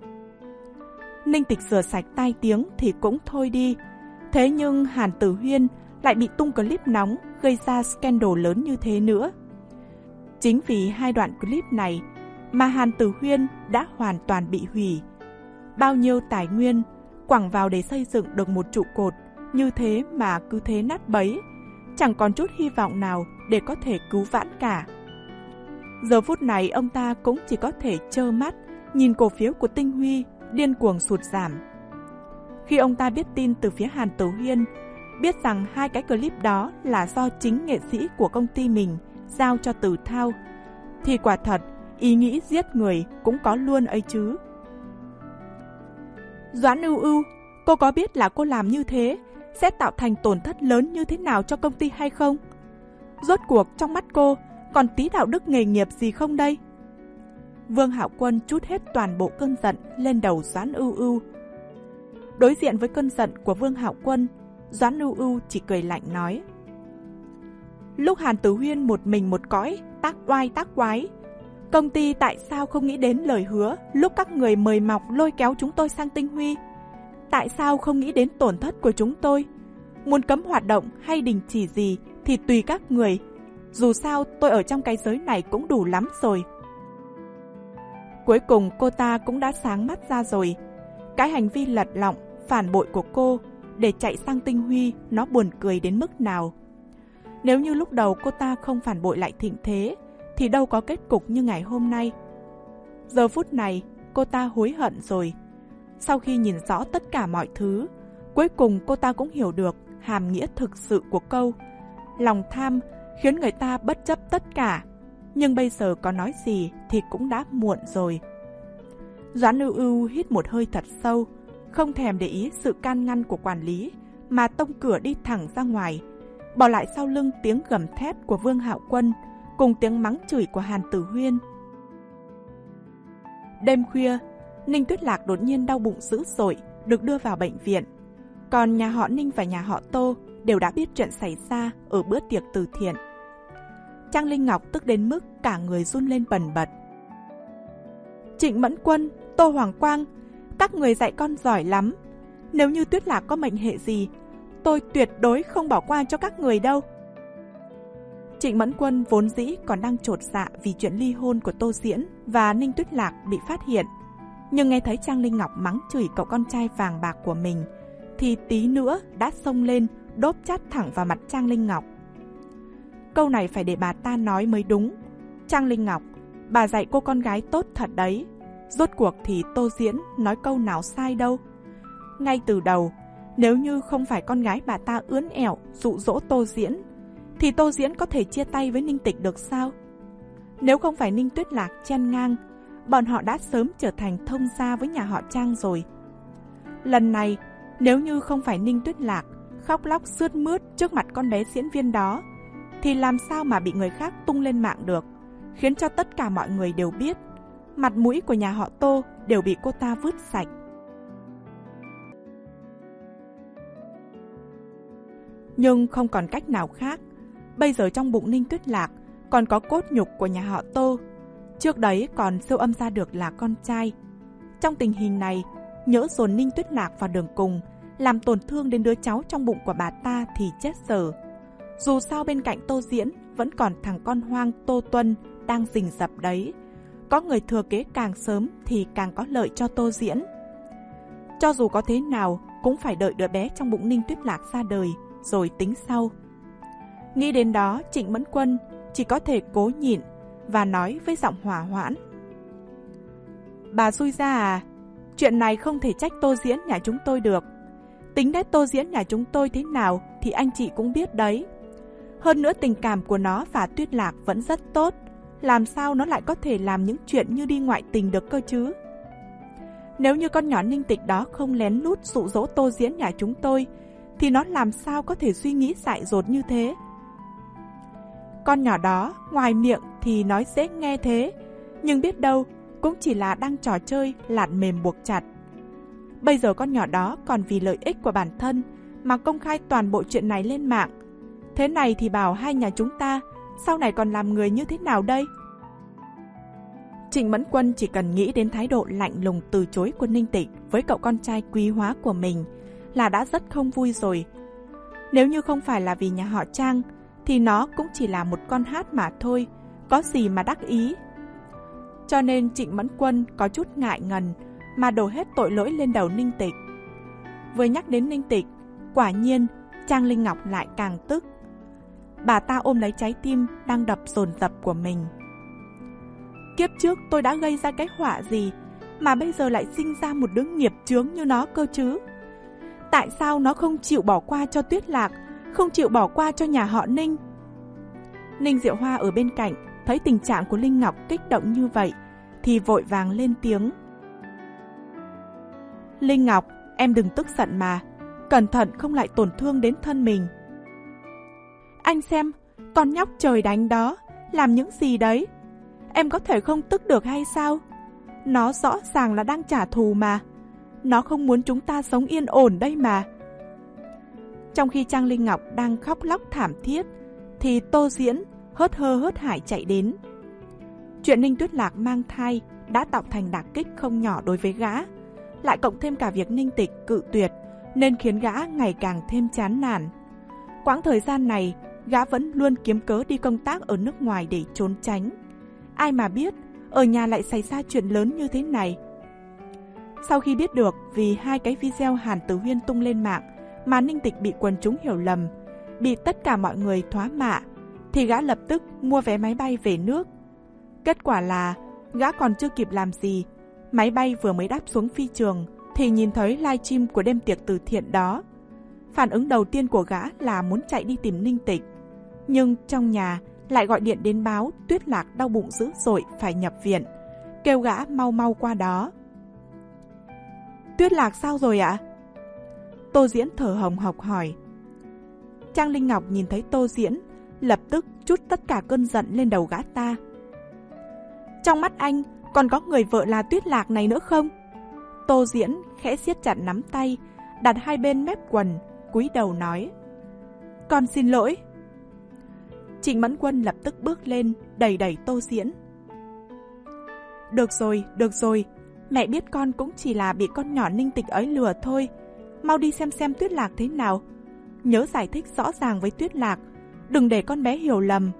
Ninh Tịch rửa sạch tai tiếng thì cũng thôi đi. Thế nhưng Hàn Tử Huyên lại bị tung clip nóng gây ra scandal lớn như thế nữa. Chính vì hai đoạn clip này mà Hàn Tử Huyên đã hoàn toàn bị hủy. Bao nhiêu tài nguyên quẳng vào để xây dựng được một trụ cột, như thế mà cứ thế nát bấy, chẳng còn chút hy vọng nào để có thể cứu vãn cả. Giờ phút này ông ta cũng chỉ có thể trơ mắt nhìn cổ phiếu của Tinh Huy điên cuồng sụt giảm. Khi ông ta biết tin từ phía Hàn Tử Huyên, biết rằng hai cái clip đó là do chính nghệ sĩ của công ty mình giao cho Từ Thao, thì quả thật ý nghĩ giết người cũng có luôn ấy chứ. Doãn Ưu Ưu, cô có biết là cô làm như thế sẽ tạo thành tổn thất lớn như thế nào cho công ty hay không? Rốt cuộc trong mắt cô còn tí đạo đức nghề nghiệp gì không đây? Vương Hạo Quân trút hết toàn bộ cơn giận lên đầu Doãn Ưu Ưu. Đối diện với cơn giận của Vương Hạo Quân, Doãn Ưu Ưu chỉ cười lạnh nói: Lúc Hàn Tử Huyên một mình một cõi, tác oai tác quái, công ty tại sao không nghĩ đến lời hứa lúc các người mời mọc lôi kéo chúng tôi sang Tinh Huy? Tại sao không nghĩ đến tổn thất của chúng tôi? Muốn cấm hoạt động hay đình chỉ gì thì tùy các người. Dù sao tôi ở trong cái giới này cũng đủ lắm rồi. Cuối cùng cô ta cũng đã sáng mắt ra rồi. Cái hành vi lật lọng, phản bội của cô để chạy sang Tinh Huy nó buồn cười đến mức nào. Nếu như lúc đầu cô ta không phản bội lại thịnh thế thì đâu có kết cục như ngày hôm nay. Giờ phút này cô ta hối hận rồi. Sau khi nhìn rõ tất cả mọi thứ, cuối cùng cô ta cũng hiểu được hàm nghĩa thực sự của câu lòng tham khiến người ta bất chấp tất cả. Nhưng bây giờ có nói gì thì cũng đã muộn rồi. Doãn Ưu Ưu hít một hơi thật sâu, không thèm để ý sự can ngăn của quản lý mà tông cửa đi thẳng ra ngoài, bỏ lại sau lưng tiếng gầm thét của Vương Hạo Quân cùng tiếng mắng chửi của Hàn Tử Huyên. Đêm khuya, Ninh Tuyết Lạc đột nhiên đau bụng dữ dội, được đưa vào bệnh viện. Còn nhà họ Ninh và nhà họ Tô đều đã biết chuyện xảy ra ở bữa tiệc từ thiện. Trang Linh Ngọc tức đến mức cả người run lên bần bật. Trịnh Mẫn Quân, Tô Hoàng Quang, các người dạy con giỏi lắm. Nếu như Tuyết Lạc có mệnh hệ gì, tôi tuyệt đối không bỏ qua cho các người đâu. Trịnh Mẫn Quân vốn dĩ còn đang chột dạ vì chuyện ly hôn của Tô Diễn và Ninh Tuyết Lạc bị phát hiện. Nhưng nghe thấy Trang Linh Ngọc mắng chửi cậu con trai vàng bạc của mình, thì tí nữa đã xông lên đốp chát thẳng vào mặt Trang Linh Ngọc. Câu này phải để bà ta nói mới đúng. Trang Linh Ngọc, bà dạy cô con gái tốt thật đấy. Rốt cuộc thì Tô Diễn nói câu nào sai đâu. Ngay từ đầu, Nếu như không phải con gái bà ta ướn ẻo dụ dỗ Tô Diễn, thì Tô Diễn có thể chia tay với Ninh Tịch được sao? Nếu không phải Ninh Tuyết Lạc chen ngang, bọn họ đã sớm trở thành thông gia với nhà họ Trang rồi. Lần này, nếu như không phải Ninh Tuyết Lạc khóc lóc sướt mướt trước mặt con bé diễn viên đó, thì làm sao mà bị người khác tung lên mạng được, khiến cho tất cả mọi người đều biết mặt mũi của nhà họ Tô đều bị cô ta vứt sạch. Nhưng không còn cách nào khác, bây giờ trong bụng Ninh Tuyết Lạc còn có cốt nhục của nhà họ Tô, trước đấy còn siêu âm ra được là con trai. Trong tình hình này, nhỡ dồn Ninh Tuyết Lạc vào đường cùng, làm tổn thương đến đứa cháu trong bụng của bà ta thì chết dở. Dù sao bên cạnh Tô Diễn vẫn còn thằng con hoang Tô Tuân đang rình rập đấy. Có người thừa kế càng sớm thì càng có lợi cho Tô Diễn. Cho dù có thế nào cũng phải đợi đứa bé trong bụng Ninh Tuyết Lạc ra đời rồi tính sau. Nghĩ đến đó, Trịnh Mẫn Quân chỉ có thể cố nhịn và nói với giọng hòa hoãn: Bà xui ra à, chuyện này không thể trách Tô Diễn nhà chúng tôi được. Tính nết Tô Diễn nhà chúng tôi thế nào thì anh chị cũng biết đấy. Hơn nữa tình cảm của nó và Tuyết Lạc vẫn rất tốt, làm sao nó lại có thể làm những chuyện như đi ngoại tình được cơ chứ? Nếu như con nhỏ Ninh Tịch đó không lén lút dụ dỗ Tô Diễn nhà chúng tôi, thì nó làm sao có thể suy nghĩ dại dột như thế? Con nhỏ đó ngoài miệng thì nói dễ nghe thế, nhưng biết đâu cũng chỉ là đang trò chơi lạt mềm buộc chặt. Bây giờ con nhỏ đó còn vì lợi ích của bản thân mà công khai toàn bộ chuyện này lên mạng. Thế này thì bảo hai nhà chúng ta sau này còn làm người như thế nào đây? Trịnh Mẫn Quân chỉ cần nghĩ đến thái độ lạnh lùng từ chối của Ninh Tịch với cậu con trai quý hóa của mình là đã rất không vui rồi. Nếu như không phải là vì nhà họ Trang thì nó cũng chỉ là một con hát mà thôi, có gì mà đắc ý. Cho nên Trịnh Mẫn Quân có chút ngại ngần mà đổ hết tội lỗi lên đầu Ninh Tịch. Vừa nhắc đến Ninh Tịch, quả nhiên Trang Linh Ngọc lại càng tức. Bà ta ôm lấy trái tim đang đập dồn dập của mình. Kiếp trước tôi đã gây ra cái họa gì mà bây giờ lại sinh ra một đứa nghiệp chướng như nó cơ chứ? Tại sao nó không chịu bỏ qua cho Tuyết Lạc, không chịu bỏ qua cho nhà họ Ninh? Ninh Diệu Hoa ở bên cạnh thấy tình trạng của Linh Ngọc kích động như vậy thì vội vàng lên tiếng: Linh Ngọc, em đừng tức giận mà, cẩn thận không lại tổn thương đến thân mình. Anh xem, con nhóc trời đánh đó làm những gì đấy? Em có thể không tức được hay sao? Nó rõ ràng là đang trả thù mà. Nó không muốn chúng ta sống yên ổn đây mà. Trong khi Trang Linh Ngọc đang khóc lóc thảm thiết thì Tô Diễn hớt hơ hớt hải chạy đến. Chuyện Ninh Tuyết Lạc mang thai đã tạo thành đả kích không nhỏ đối với gã, lại cộng thêm cả việc Ninh Tịch cự tuyệt nên khiến gã ngày càng thêm chán nản. Quãng thời gian này, gã vẫn luôn kiếm cớ đi công tác ở nước ngoài để trốn tránh. Ai mà biết, ở nhà lại xảy ra chuyện lớn như thế này. Sau khi biết được vì hai cái video Hàn Tử Huyên tung lên mạng mà Ninh Tịch bị quần chúng hiểu lầm, bị tất cả mọi người thoá mạ, thì gã lập tức mua vé máy bay về nước. Kết quả là, gã còn chưa kịp làm gì, máy bay vừa mới đáp xuống phi trường thì nhìn thấy livestream của đêm tiệc từ thiện đó. Phản ứng đầu tiên của gã là muốn chạy đi tìm Ninh Tịch, nhưng trong nhà lại gọi điện đến báo Tuyết Lạc đau bụng dữ dội phải nhập viện, kêu gã mau mau qua đó. Tuyết Lạc sao rồi ạ? Tô Diễn thở hồng hộc hỏi. Trang Linh Ngọc nhìn thấy Tô Diễn, lập tức trút tất cả cơn giận lên đầu gã ta. Trong mắt anh còn có người vợ là Tuyết Lạc này nữa không? Tô Diễn khẽ siết chặt nắm tay, đặt hai bên mép quần, cúi đầu nói: Con xin lỗi. Trịnh Mẫn Quân lập tức bước lên, đẩy đẩy Tô Diễn. Được rồi, được rồi, mẹ biết con cũng chỉ là bị con nhỏ Ninh Tịch ấy lừa thôi. Mau đi xem xem Tuyết Lạc thế nào. Nhớ giải thích rõ ràng với Tuyết Lạc, đừng để con bé hiểu lầm.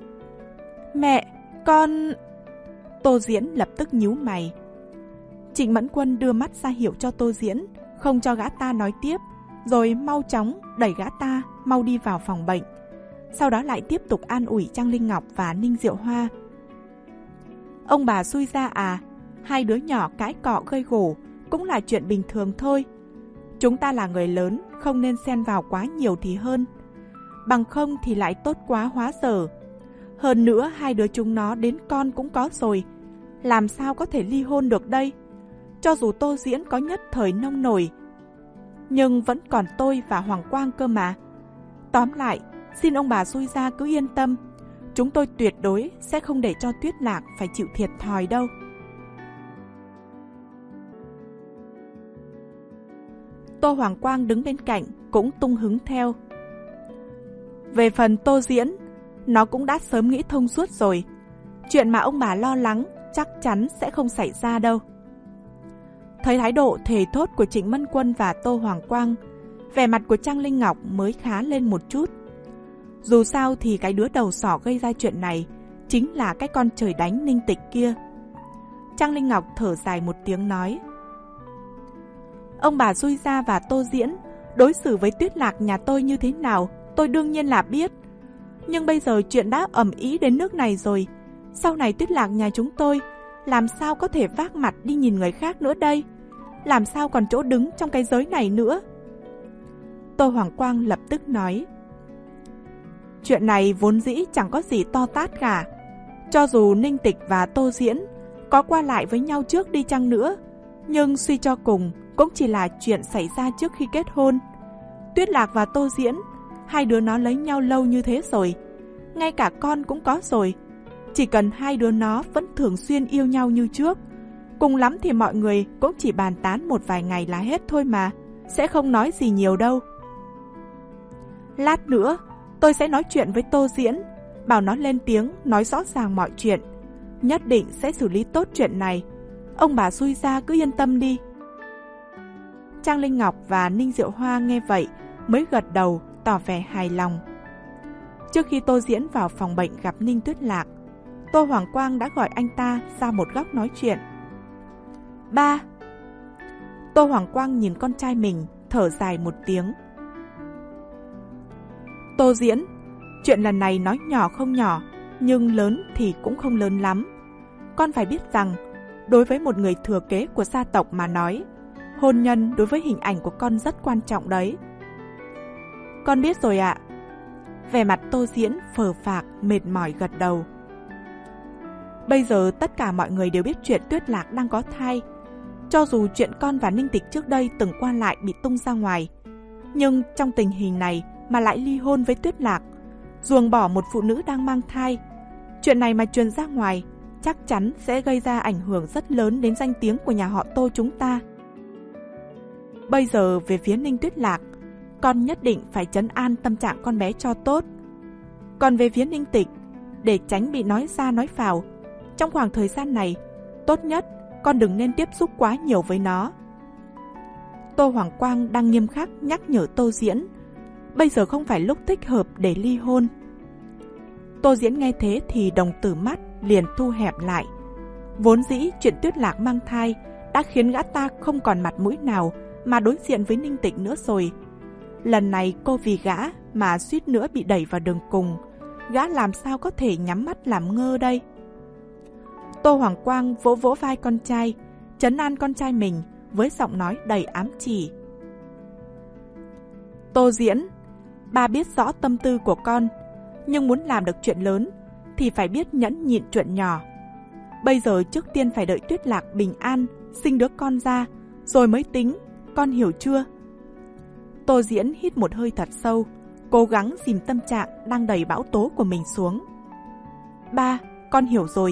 Mẹ, con... Tô Diễn lập tức nhíu mày. Trịnh Mẫn Quân đưa mắt ra hiệu cho Tô Diễn, không cho gã ta nói tiếp, rồi mau chóng đẩy gã ta mau đi vào phòng bệnh. Sau đó lại tiếp tục an ủi Trang Linh Ngọc và Ninh Diệu Hoa. Ông bà xui ra à, hai đứa nhỏ cãi cọ gây gổ cũng là chuyện bình thường thôi. Chúng ta là người lớn, không nên xen vào quá nhiều thì hơn. Bằng không thì lại tốt quá hóa dở. Hơn nữa hai đứa chúng nó đến con cũng có rồi, làm sao có thể ly hôn được đây? Cho dù Tô Diễn có nhất thời nông nổi, nhưng vẫn còn tôi và Hoàng Quang cơ mà. Tóm lại, xin ông bà xui gia cứ yên tâm, chúng tôi tuyệt đối sẽ không để cho Tuyết Lạc phải chịu thiệt thòi đâu. Tô Hoàng Quang đứng bên cạnh cũng tung hứng theo. Về phần Tô Diễn, nó cũng đã sớm nghĩ thông suốt rồi. Chuyện mà ông bà lo lắng chắc chắn sẽ không xảy ra đâu. Thấy thái độ thề thốt của Trịnh Mân Quân và Tô Hoàng Quang, vẻ mặt của Trang Linh Ngọc mới khá lên một chút. Dù sao thì cái đứa đầu sỏ gây ra chuyện này chính là cái con trời đánh Ninh Tịch kia. Trang Linh Ngọc thở dài một tiếng nói: Ông bà xui gia và Tô Diễn đối xử với Tuyết Lạc nhà tôi như thế nào, tôi đương nhiên là biết. Nhưng bây giờ chuyện đã ầm ĩ đến nước này rồi, sau này Tuyết Lạc nhà chúng tôi làm sao có thể vác mặt đi nhìn người khác nữa đây? Làm sao còn chỗ đứng trong cái giới này nữa? Tô Hoàng Quang lập tức nói: Chuyện này vốn dĩ chẳng có gì to tát cả. Cho dù Ninh Tịch và Tô Diễn có qua lại với nhau trước đi chăng nữa, nhưng suy cho cùng cũng chỉ là chuyện xảy ra trước khi kết hôn. Tuyết Lạc và Tô Diễn, hai đứa nó lấy nhau lâu như thế rồi, ngay cả con cũng có rồi. Chỉ cần hai đứa nó vẫn thường xuyên yêu nhau như trước, cùng lắm thì mọi người cũng chỉ bàn tán một vài ngày là hết thôi mà, sẽ không nói gì nhiều đâu. Lát nữa tôi sẽ nói chuyện với Tô Diễn, bảo nó lên tiếng nói rõ ràng mọi chuyện, nhất định sẽ xử lý tốt chuyện này. Ông bà xui gia cứ yên tâm đi. Trang Linh Ngọc và Ninh Diệu Hoa nghe vậy mới gật đầu tỏ vẻ hài lòng. Trước khi Tô Diễn vào phòng bệnh gặp Ninh Tuyết Lạc, Tô Hoàng Quang đã gọi anh ta ra một góc nói chuyện. Ba. Tô Hoàng Quang nhìn con trai mình, thở dài một tiếng. Tô Diễn, chuyện lần này nói nhỏ không nhỏ, nhưng lớn thì cũng không lớn lắm. Con phải biết rằng, đối với một người thừa kế của gia tộc mà nói, hôn nhân đối với hình ảnh của con rất quan trọng đấy. Con biết rồi ạ. Vẻ mặt Tô Diễn phờ phạc, mệt mỏi gật đầu. Bây giờ tất cả mọi người đều biết chuyện Tuyết Lạc đang có thai. Cho dù chuyện con và Ninh Tịch trước đây từng qua lại bị tung ra ngoài, nhưng trong tình hình này mà lại ly hôn với Tuyết Lạc, ruồng bỏ một phụ nữ đang mang thai, chuyện này mà truyền ra ngoài chắc chắn sẽ gây ra ảnh hưởng rất lớn đến danh tiếng của nhà họ Tô chúng ta. Bây giờ về phía Ninh Tuyết Lạc, con nhất định phải trấn an tâm trạng con bé cho tốt. Còn về phía Ninh Tịch, để tránh bị nói ra nói vào, trong khoảng thời gian này, tốt nhất con đừng nên tiếp xúc quá nhiều với nó. Tô Hoàng Quang đang nghiêm khắc nhắc nhở Tô Diễn, bây giờ không phải lúc thích hợp để ly hôn. Tô Diễn nghe thế thì đồng tử mắt liền thu hẹp lại. Vốn dĩ chuyện Tuyết Lạc mang thai đã khiến gã ta không còn mặt mũi nào mà đối diện với Ninh Tịch nữa rồi. Lần này cô vì gã mà suýt nữa bị đẩy vào đường cùng, gã làm sao có thể nhắm mắt làm ngơ đây? Tô Hoàng Quang vỗ vỗ vai con trai, trấn an con trai mình với giọng nói đầy ám chỉ. Tô Diễn, ba biết rõ tâm tư của con, nhưng muốn làm được chuyện lớn thì phải biết nhẫn nhịn chuyện nhỏ. Bây giờ trước tiên phải đợi Tuyết Lạc bình an, sinh đứa con ra, rồi mới tính, con hiểu chưa? Tô Diễn hít một hơi thật sâu, cố gắng dìm tâm trạng đang đầy bão tố của mình xuống. Ba, con hiểu rồi.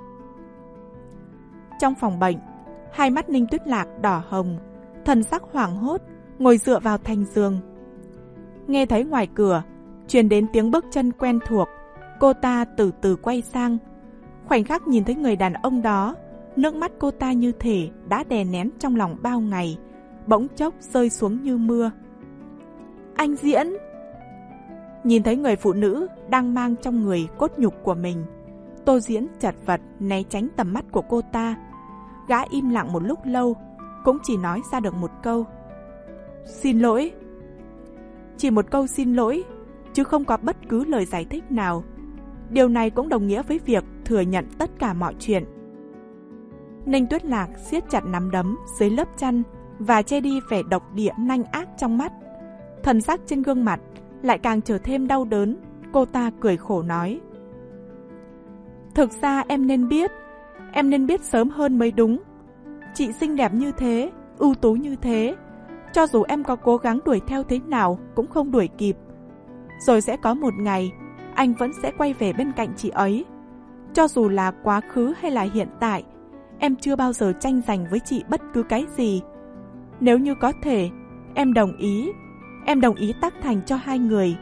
Trong phòng bệnh, hai mắt Ninh Tuyết Lạc đỏ hồng, thần sắc hoảng hốt, ngồi dựa vào thành giường. Nghe thấy ngoài cửa truyền đến tiếng bước chân quen thuộc, cô ta từ từ quay sang. Khoảnh khắc nhìn thấy người đàn ông đó, nước mắt cô ta như thể đã đè nén trong lòng bao ngày, bỗng chốc rơi xuống như mưa. Anh Diễn! Nhìn thấy người phụ nữ đang mang trong người cốt nhục của mình, Tô Diễn chật vật né tránh tầm mắt của cô ta. Gã im lặng một lúc lâu, cũng chỉ nói ra được một câu: Xin lỗi. Chỉ một câu xin lỗi, chứ không có bất cứ lời giải thích nào. Điều này cũng đồng nghĩa với việc thừa nhận tất cả mọi chuyện. Ninh Tuyết Lạc siết chặt nắm đấm dưới lớp chăn, và che đi vẻ độc địa nanh ác trong mắt. Thần sắc trên gương mặt lại càng trở thêm đau đớn. Cô ta cười khổ nói: thực ra em nên biết, em nên biết sớm hơn mới đúng. Chị xinh đẹp như thế, ưu tú như thế, cho dù em có cố gắng đuổi theo thế nào cũng không đuổi kịp. Rồi sẽ có một ngày, anh vẫn sẽ quay về bên cạnh chị ấy. Cho dù là quá khứ hay là hiện tại, em chưa bao giờ tranh giành với chị bất cứ cái gì. Nếu như có thể, em đồng ý, em đồng ý tác thành cho hai người.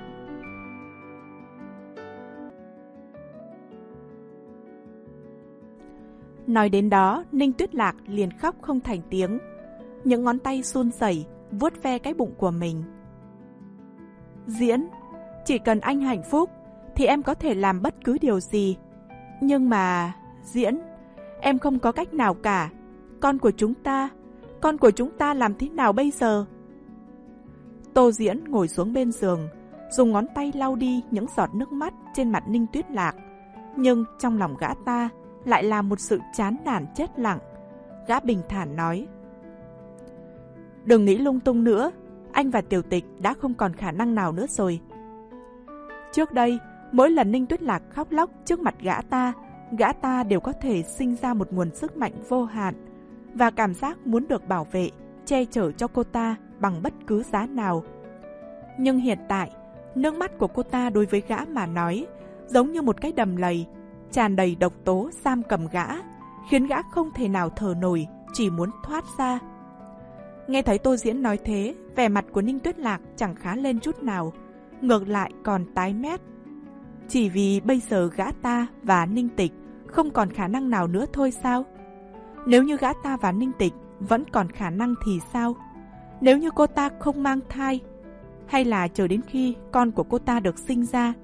Nói đến đó, Ninh Tuyết Lạc liền khóc không thành tiếng. Những ngón tay run rẩy vuốt ve cái bụng của mình. Diễn, chỉ cần anh hạnh phúc thì em có thể làm bất cứ điều gì. Nhưng mà, Diễn, em không có cách nào cả. Con của chúng ta, con của chúng ta làm thế nào bây giờ? Tô Diễn ngồi xuống bên giường, dùng ngón tay lau đi những giọt nước mắt trên mặt Ninh Tuyết Lạc. Nhưng trong lòng gã ta lại là một sự chán nản chết lặng. Gã bình thản nói: đừng nghĩ lung tung nữa, anh và Tiểu Tịch đã không còn khả năng nào nữa rồi. Trước đây, mỗi lần Ninh Tuyết Lạc khóc lóc trước mặt gã ta, gã ta đều có thể sinh ra một nguồn sức mạnh vô hạn và cảm giác muốn được bảo vệ, che chở cho cô ta bằng bất cứ giá nào. Nhưng hiện tại, nước mắt của cô ta đối với gã mà nói giống như một cái đầm lầy, tràn đầy độc tố giam cầm gã, khiến gã không thể nào thở nổi, chỉ muốn thoát ra. Nghe thấy Tô Diễn nói thế, vẻ mặt của Ninh Tuyết Lạc chẳng khá lên chút nào, ngược lại còn tái mét. Chỉ vì bây giờ gã ta và Ninh Tịch không còn khả năng nào nữa thôi sao? Nếu như gã ta và Ninh Tịch vẫn còn khả năng thì sao? Nếu như cô ta không mang thai, hay là chờ đến khi con của cô ta được sinh ra?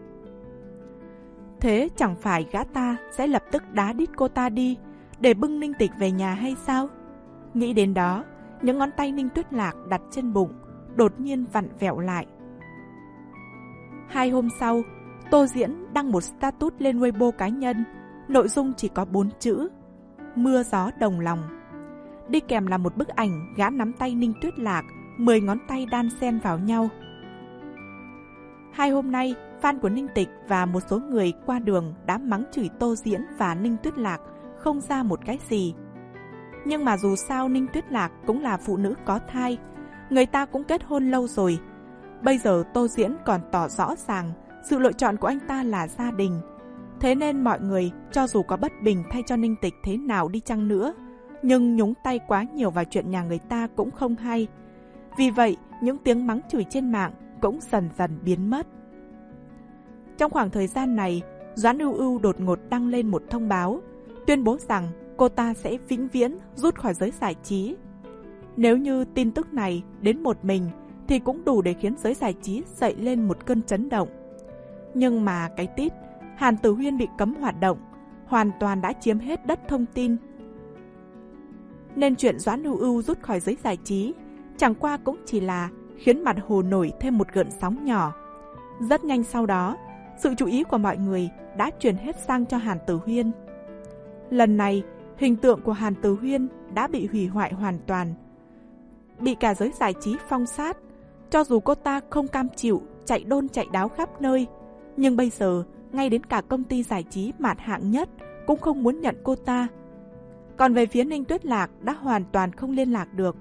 Thế chẳng phải gã ta sẽ lập tức đá đít cô ta đi để bưng Ninh Tịch về nhà hay sao? Nghĩ đến đó, những ngón tay Ninh Tuyết Lạc đặt trên bụng đột nhiên vặn vẹo lại. Hai hôm sau, Tô Diễn đăng một status lên Weibo cá nhân, nội dung chỉ có bốn chữ: mưa gió đồng lòng. Đi kèm là một bức ảnh gã nắm tay Ninh Tuyết Lạc, mười ngón tay đan xen vào nhau. Hai hôm nay, fan của Ninh Tịch và một số người qua đường đã mắng chửi Tô Diễn và Ninh Tuyết Lạc không ra một cái gì. Nhưng mà dù sao Ninh Tuyết Lạc cũng là phụ nữ có thai, người ta cũng kết hôn lâu rồi. Bây giờ Tô Diễn còn tỏ rõ ràng sự lựa chọn của anh ta là gia đình. Thế nên mọi người cho dù có bất bình thay cho Ninh Tịch thế nào đi chăng nữa, nhưng nhúng tay quá nhiều vào chuyện nhà người ta cũng không hay. Vì vậy, những tiếng mắng chửi trên mạng cũng dần dần biến mất. Trong khoảng thời gian này, Doãn Ưu Ưu đột ngột đăng lên một thông báo, tuyên bố rằng cô ta sẽ vĩnh viễn rút khỏi giới giải trí. Nếu như tin tức này đến một mình thì cũng đủ để khiến giới giải trí dậy lên một cơn chấn động. Nhưng mà cái tít Hàn Tử Huyên bị cấm hoạt động hoàn toàn đã chiếm hết đất thông tin. Nên chuyện Doãn Ưu Ưu rút khỏi giới giải trí chẳng qua cũng chỉ là khiến mặt hồ nổi thêm một gợn sóng nhỏ. Rất nhanh sau đó, sự chú ý của mọi người đã chuyển hết sang cho Hàn Tử Huyên. Lần này, hình tượng của Hàn Tử Huyên đã bị hủy hoại hoàn toàn, bị cả giới giải trí phong sát. Cho dù cô ta không cam chịu chạy đôn chạy đáo khắp nơi, nhưng bây giờ ngay đến cả công ty giải trí mạt hạng nhất cũng không muốn nhận cô ta. Còn về phía Ninh Tuyết Lạc đã hoàn toàn không liên lạc được.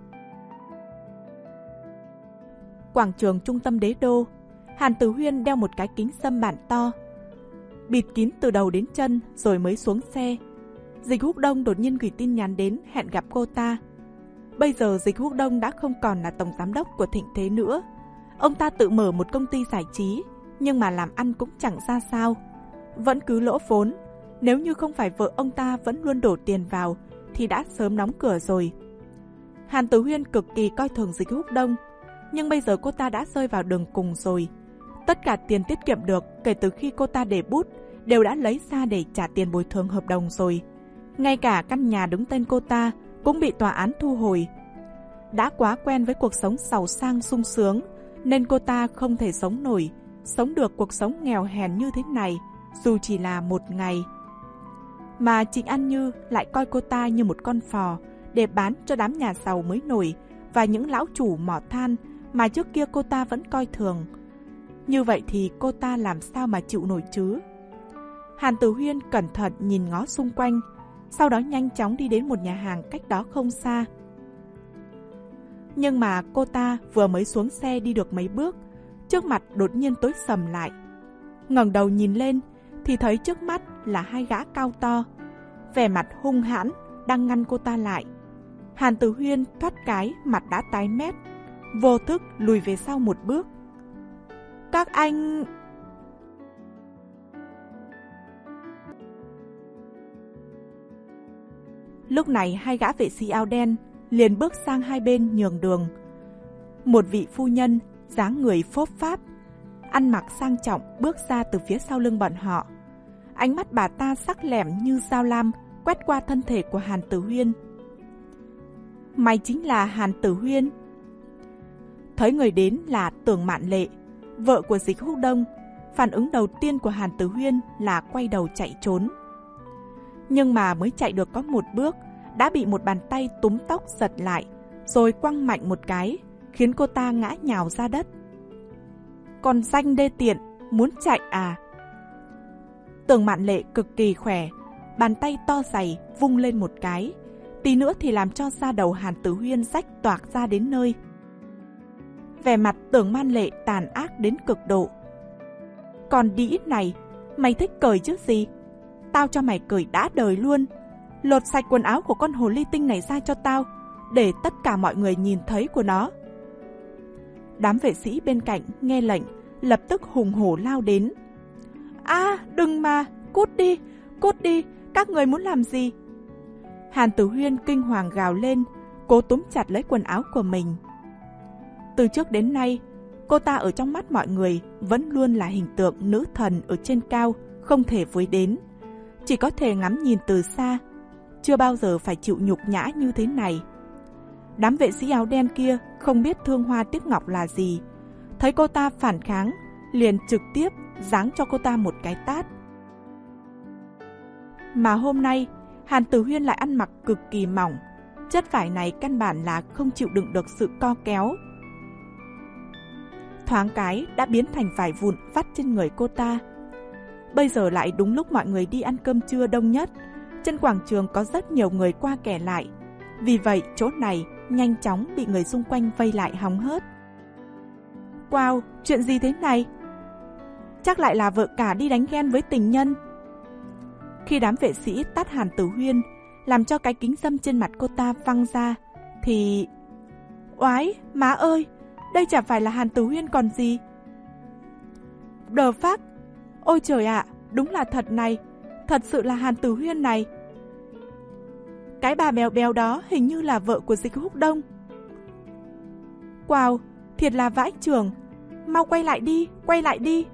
Quảng trường trung tâm đế đô, Hàn Tử Huyên đeo một cái kính sâm bản to, bịt kín từ đầu đến chân rồi mới xuống xe. Dịch Húc Đông đột nhiên gửi tin nhắn đến hẹn gặp cô ta. Bây giờ Dịch Húc Đông đã không còn là tổng giám đốc của Thịnh Thế nữa. Ông ta tự mở một công ty giải trí, nhưng mà làm ăn cũng chẳng ra sao, vẫn cứ lỗ vốn. Nếu như không phải vợ ông ta vẫn luôn đổ tiền vào thì đã sớm đóng cửa rồi. Hàn Tử Huyên cực kỳ coi thường Dịch Húc Đông, nhưng bây giờ cô ta đã rơi vào đường cùng rồi. Tất cả tiền tiết kiệm được kể từ khi cô ta để bút đều đã lấy ra để trả tiền bồi thường hợp đồng rồi. Ngay cả căn nhà đứng tên cô ta cũng bị tòa án thu hồi. Đã quá quen với cuộc sống giàu sang sung sướng nên cô ta không thể sống nổi, sống được cuộc sống nghèo hèn như thế này dù chỉ là một ngày. Mà Trịnh An Như lại coi cô ta như một con phò để bán cho đám nhà giàu mới nổi và những lão chủ mỏ than mà trước kia cô ta vẫn coi thường. Như vậy thì cô ta làm sao mà chịu nổi chứ? Hàn Tử Huyên cẩn thận nhìn ngó xung quanh, sau đó nhanh chóng đi đến một nhà hàng cách đó không xa. Nhưng mà cô ta vừa mới xuống xe đi được mấy bước, trước mặt đột nhiên tối sầm lại. Ngẩng đầu nhìn lên thì thấy trước mắt là hai gã cao to, vẻ mặt hung hãn đang ngăn cô ta lại. Hàn Tử Huyên thoát cái mặt đã tái mét, vô thức lùi về sau một bước. Các anh... Lúc này hai gã vệ sĩ áo đen liền bước sang hai bên nhường đường. Một vị phu nhân dáng người phốp pháp, ăn mặc sang trọng bước ra từ phía sau lưng bọn họ. Ánh mắt bà ta sắc lẻm như dao lam quét qua thân thể của Hàn Tử Huyên. Mày chính là Hàn Tử Huyên? Thấy người đến là Tưởng Mạn Lệ, vợ của Dịch Húc Đông, phản ứng đầu tiên của Hàn Tử Huyên là quay đầu chạy trốn. Nhưng mà mới chạy được có một bước, đã bị một bàn tay túm tóc giật lại, rồi quăng mạnh một cái, khiến cô ta ngã nhào ra đất. Còn danh đê tiện, muốn chạy à? Tưởng Mạn Lệ cực kỳ khỏe, bàn tay to dày vung lên một cái, tí nữa thì làm cho da đầu Hàn Tử Huyên rách toạc ra đến nơi. Vẻ mặt Tưởng Mạn Lệ tàn ác đến cực độ. Còn đĩ này, mày thích cởi chứ gì? Tao cho mày cởi đã đời luôn. Lột sạch quần áo của con hồ ly tinh này ra cho tao, để tất cả mọi người nhìn thấy của nó. Đám vệ sĩ bên cạnh nghe lệnh, lập tức hùng hổ lao đến. À, đừng mà, cút đi, cút đi, các người muốn làm gì? Hàn Tử Huyên kinh hoàng gào lên, cố túm chặt lấy quần áo của mình. Từ trước đến nay, cô ta ở trong mắt mọi người vẫn luôn là hình tượng nữ thần ở trên cao, không thể với đến. Chỉ có thể ngắm nhìn từ xa, chưa bao giờ phải chịu nhục nhã như thế này. Đám vệ sĩ áo đen kia không biết thương hoa tiếc ngọc là gì, thấy cô ta phản kháng, liền trực tiếp giáng cho cô ta một cái tát. Mà hôm nay, Hàn Tử Huyên lại ăn mặc cực kỳ mỏng, chất vải này căn bản là không chịu đựng được sự co kéo. Thoáng cái đã biến thành vải vụn vắt trên người cô ta. Bây giờ lại đúng lúc mọi người đi ăn cơm trưa đông nhất, trên quảng trường có rất nhiều người qua kẻ lại. Vì vậy chỗ này nhanh chóng bị người xung quanh vây lại hóng hớt. Wow, chuyện gì thế này? Chắc lại là vợ cả đi đánh ghen với tình nhân. Khi đám vệ sĩ tát Hàn Tử Huyên, làm cho cái kính râm trên mặt cô ta văng ra, thì... Oái, má ơi, đây chả phải là Hàn Tử Huyên còn gì. Đờ phác, ôi trời ạ, à, đúng là thật này, thật sự là Hàn Tử Huyên này. Cái bà béo béo đó hình như là vợ của Dịch Húc Đông. Wow, thiệt là vãi chưởng, mau quay lại đi, quay lại đi.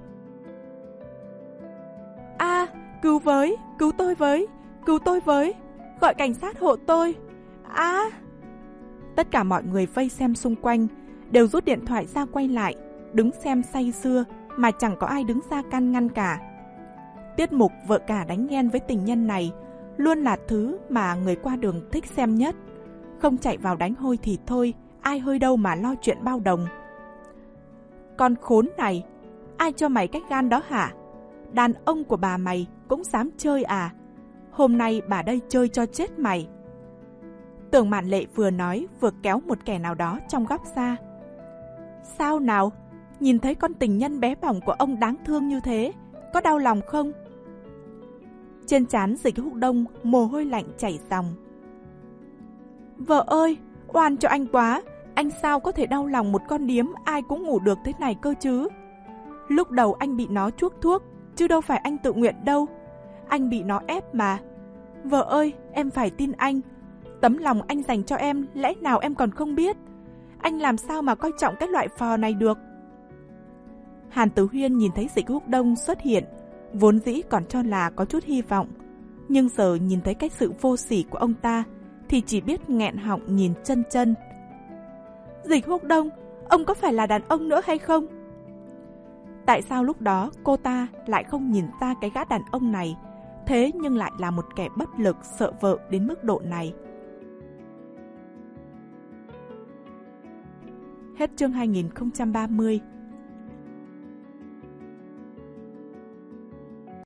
A, à, cứu với, cứu tôi với, cứu tôi với, gọi cảnh sát hộ tôi. A. À. Tất cả mọi người vây xem xung quanh đều rút điện thoại ra quay lại, đứng xem say sưa mà chẳng có ai đứng ra can ngăn cả. Tiết mục vợ cả đánh ghen với tình nhân này luôn là thứ mà người qua đường thích xem nhất. Không chạy vào đánh hôi thì thôi, ai hơi đâu mà lo chuyện bao đồng. Con khốn này, ai cho mày cách gan đó hả? Đàn ông của bà mày cũng dám chơi à? Hôm nay bà đây chơi cho chết mày. Tưởng Mạn Lệ vừa nói vừa kéo một kẻ nào đó trong góc ra. Sao nào? Nhìn thấy con tình nhân bé bỏng của ông đáng thương như thế, có đau lòng không? Trên trán Dịch Húc Đông mồ hôi lạnh chảy ròng. Vợ ơi, oan cho anh quá, anh sao có thể đau lòng một con điếm ai cũng ngủ được thế này cơ chứ? Lúc đầu anh bị nó chuốc thuốc, chứ đâu phải anh tự nguyện đâu. Anh bị nó ép mà. Vợ ơi, em phải tin anh. Tấm lòng anh dành cho em, lẽ nào em còn không biết? Anh làm sao mà coi trọng cái loại phò này được? Hàn Tử Huyên nhìn thấy Dịch Húc Đông xuất hiện, vốn dĩ còn cho là có chút hy vọng, nhưng giờ nhìn thấy cái sự vô sỉ của ông ta thì chỉ biết nghẹn họng nhìn chân chân. Dịch Húc Đông, ông có phải là đàn ông nữa hay không? Tại sao lúc đó cô ta lại không nhìn ra cái gã đàn ông này, thế nhưng lại là một kẻ bất lực sợ vợ đến mức độ này? Hết chương hai nghìn không trăm ba mươi.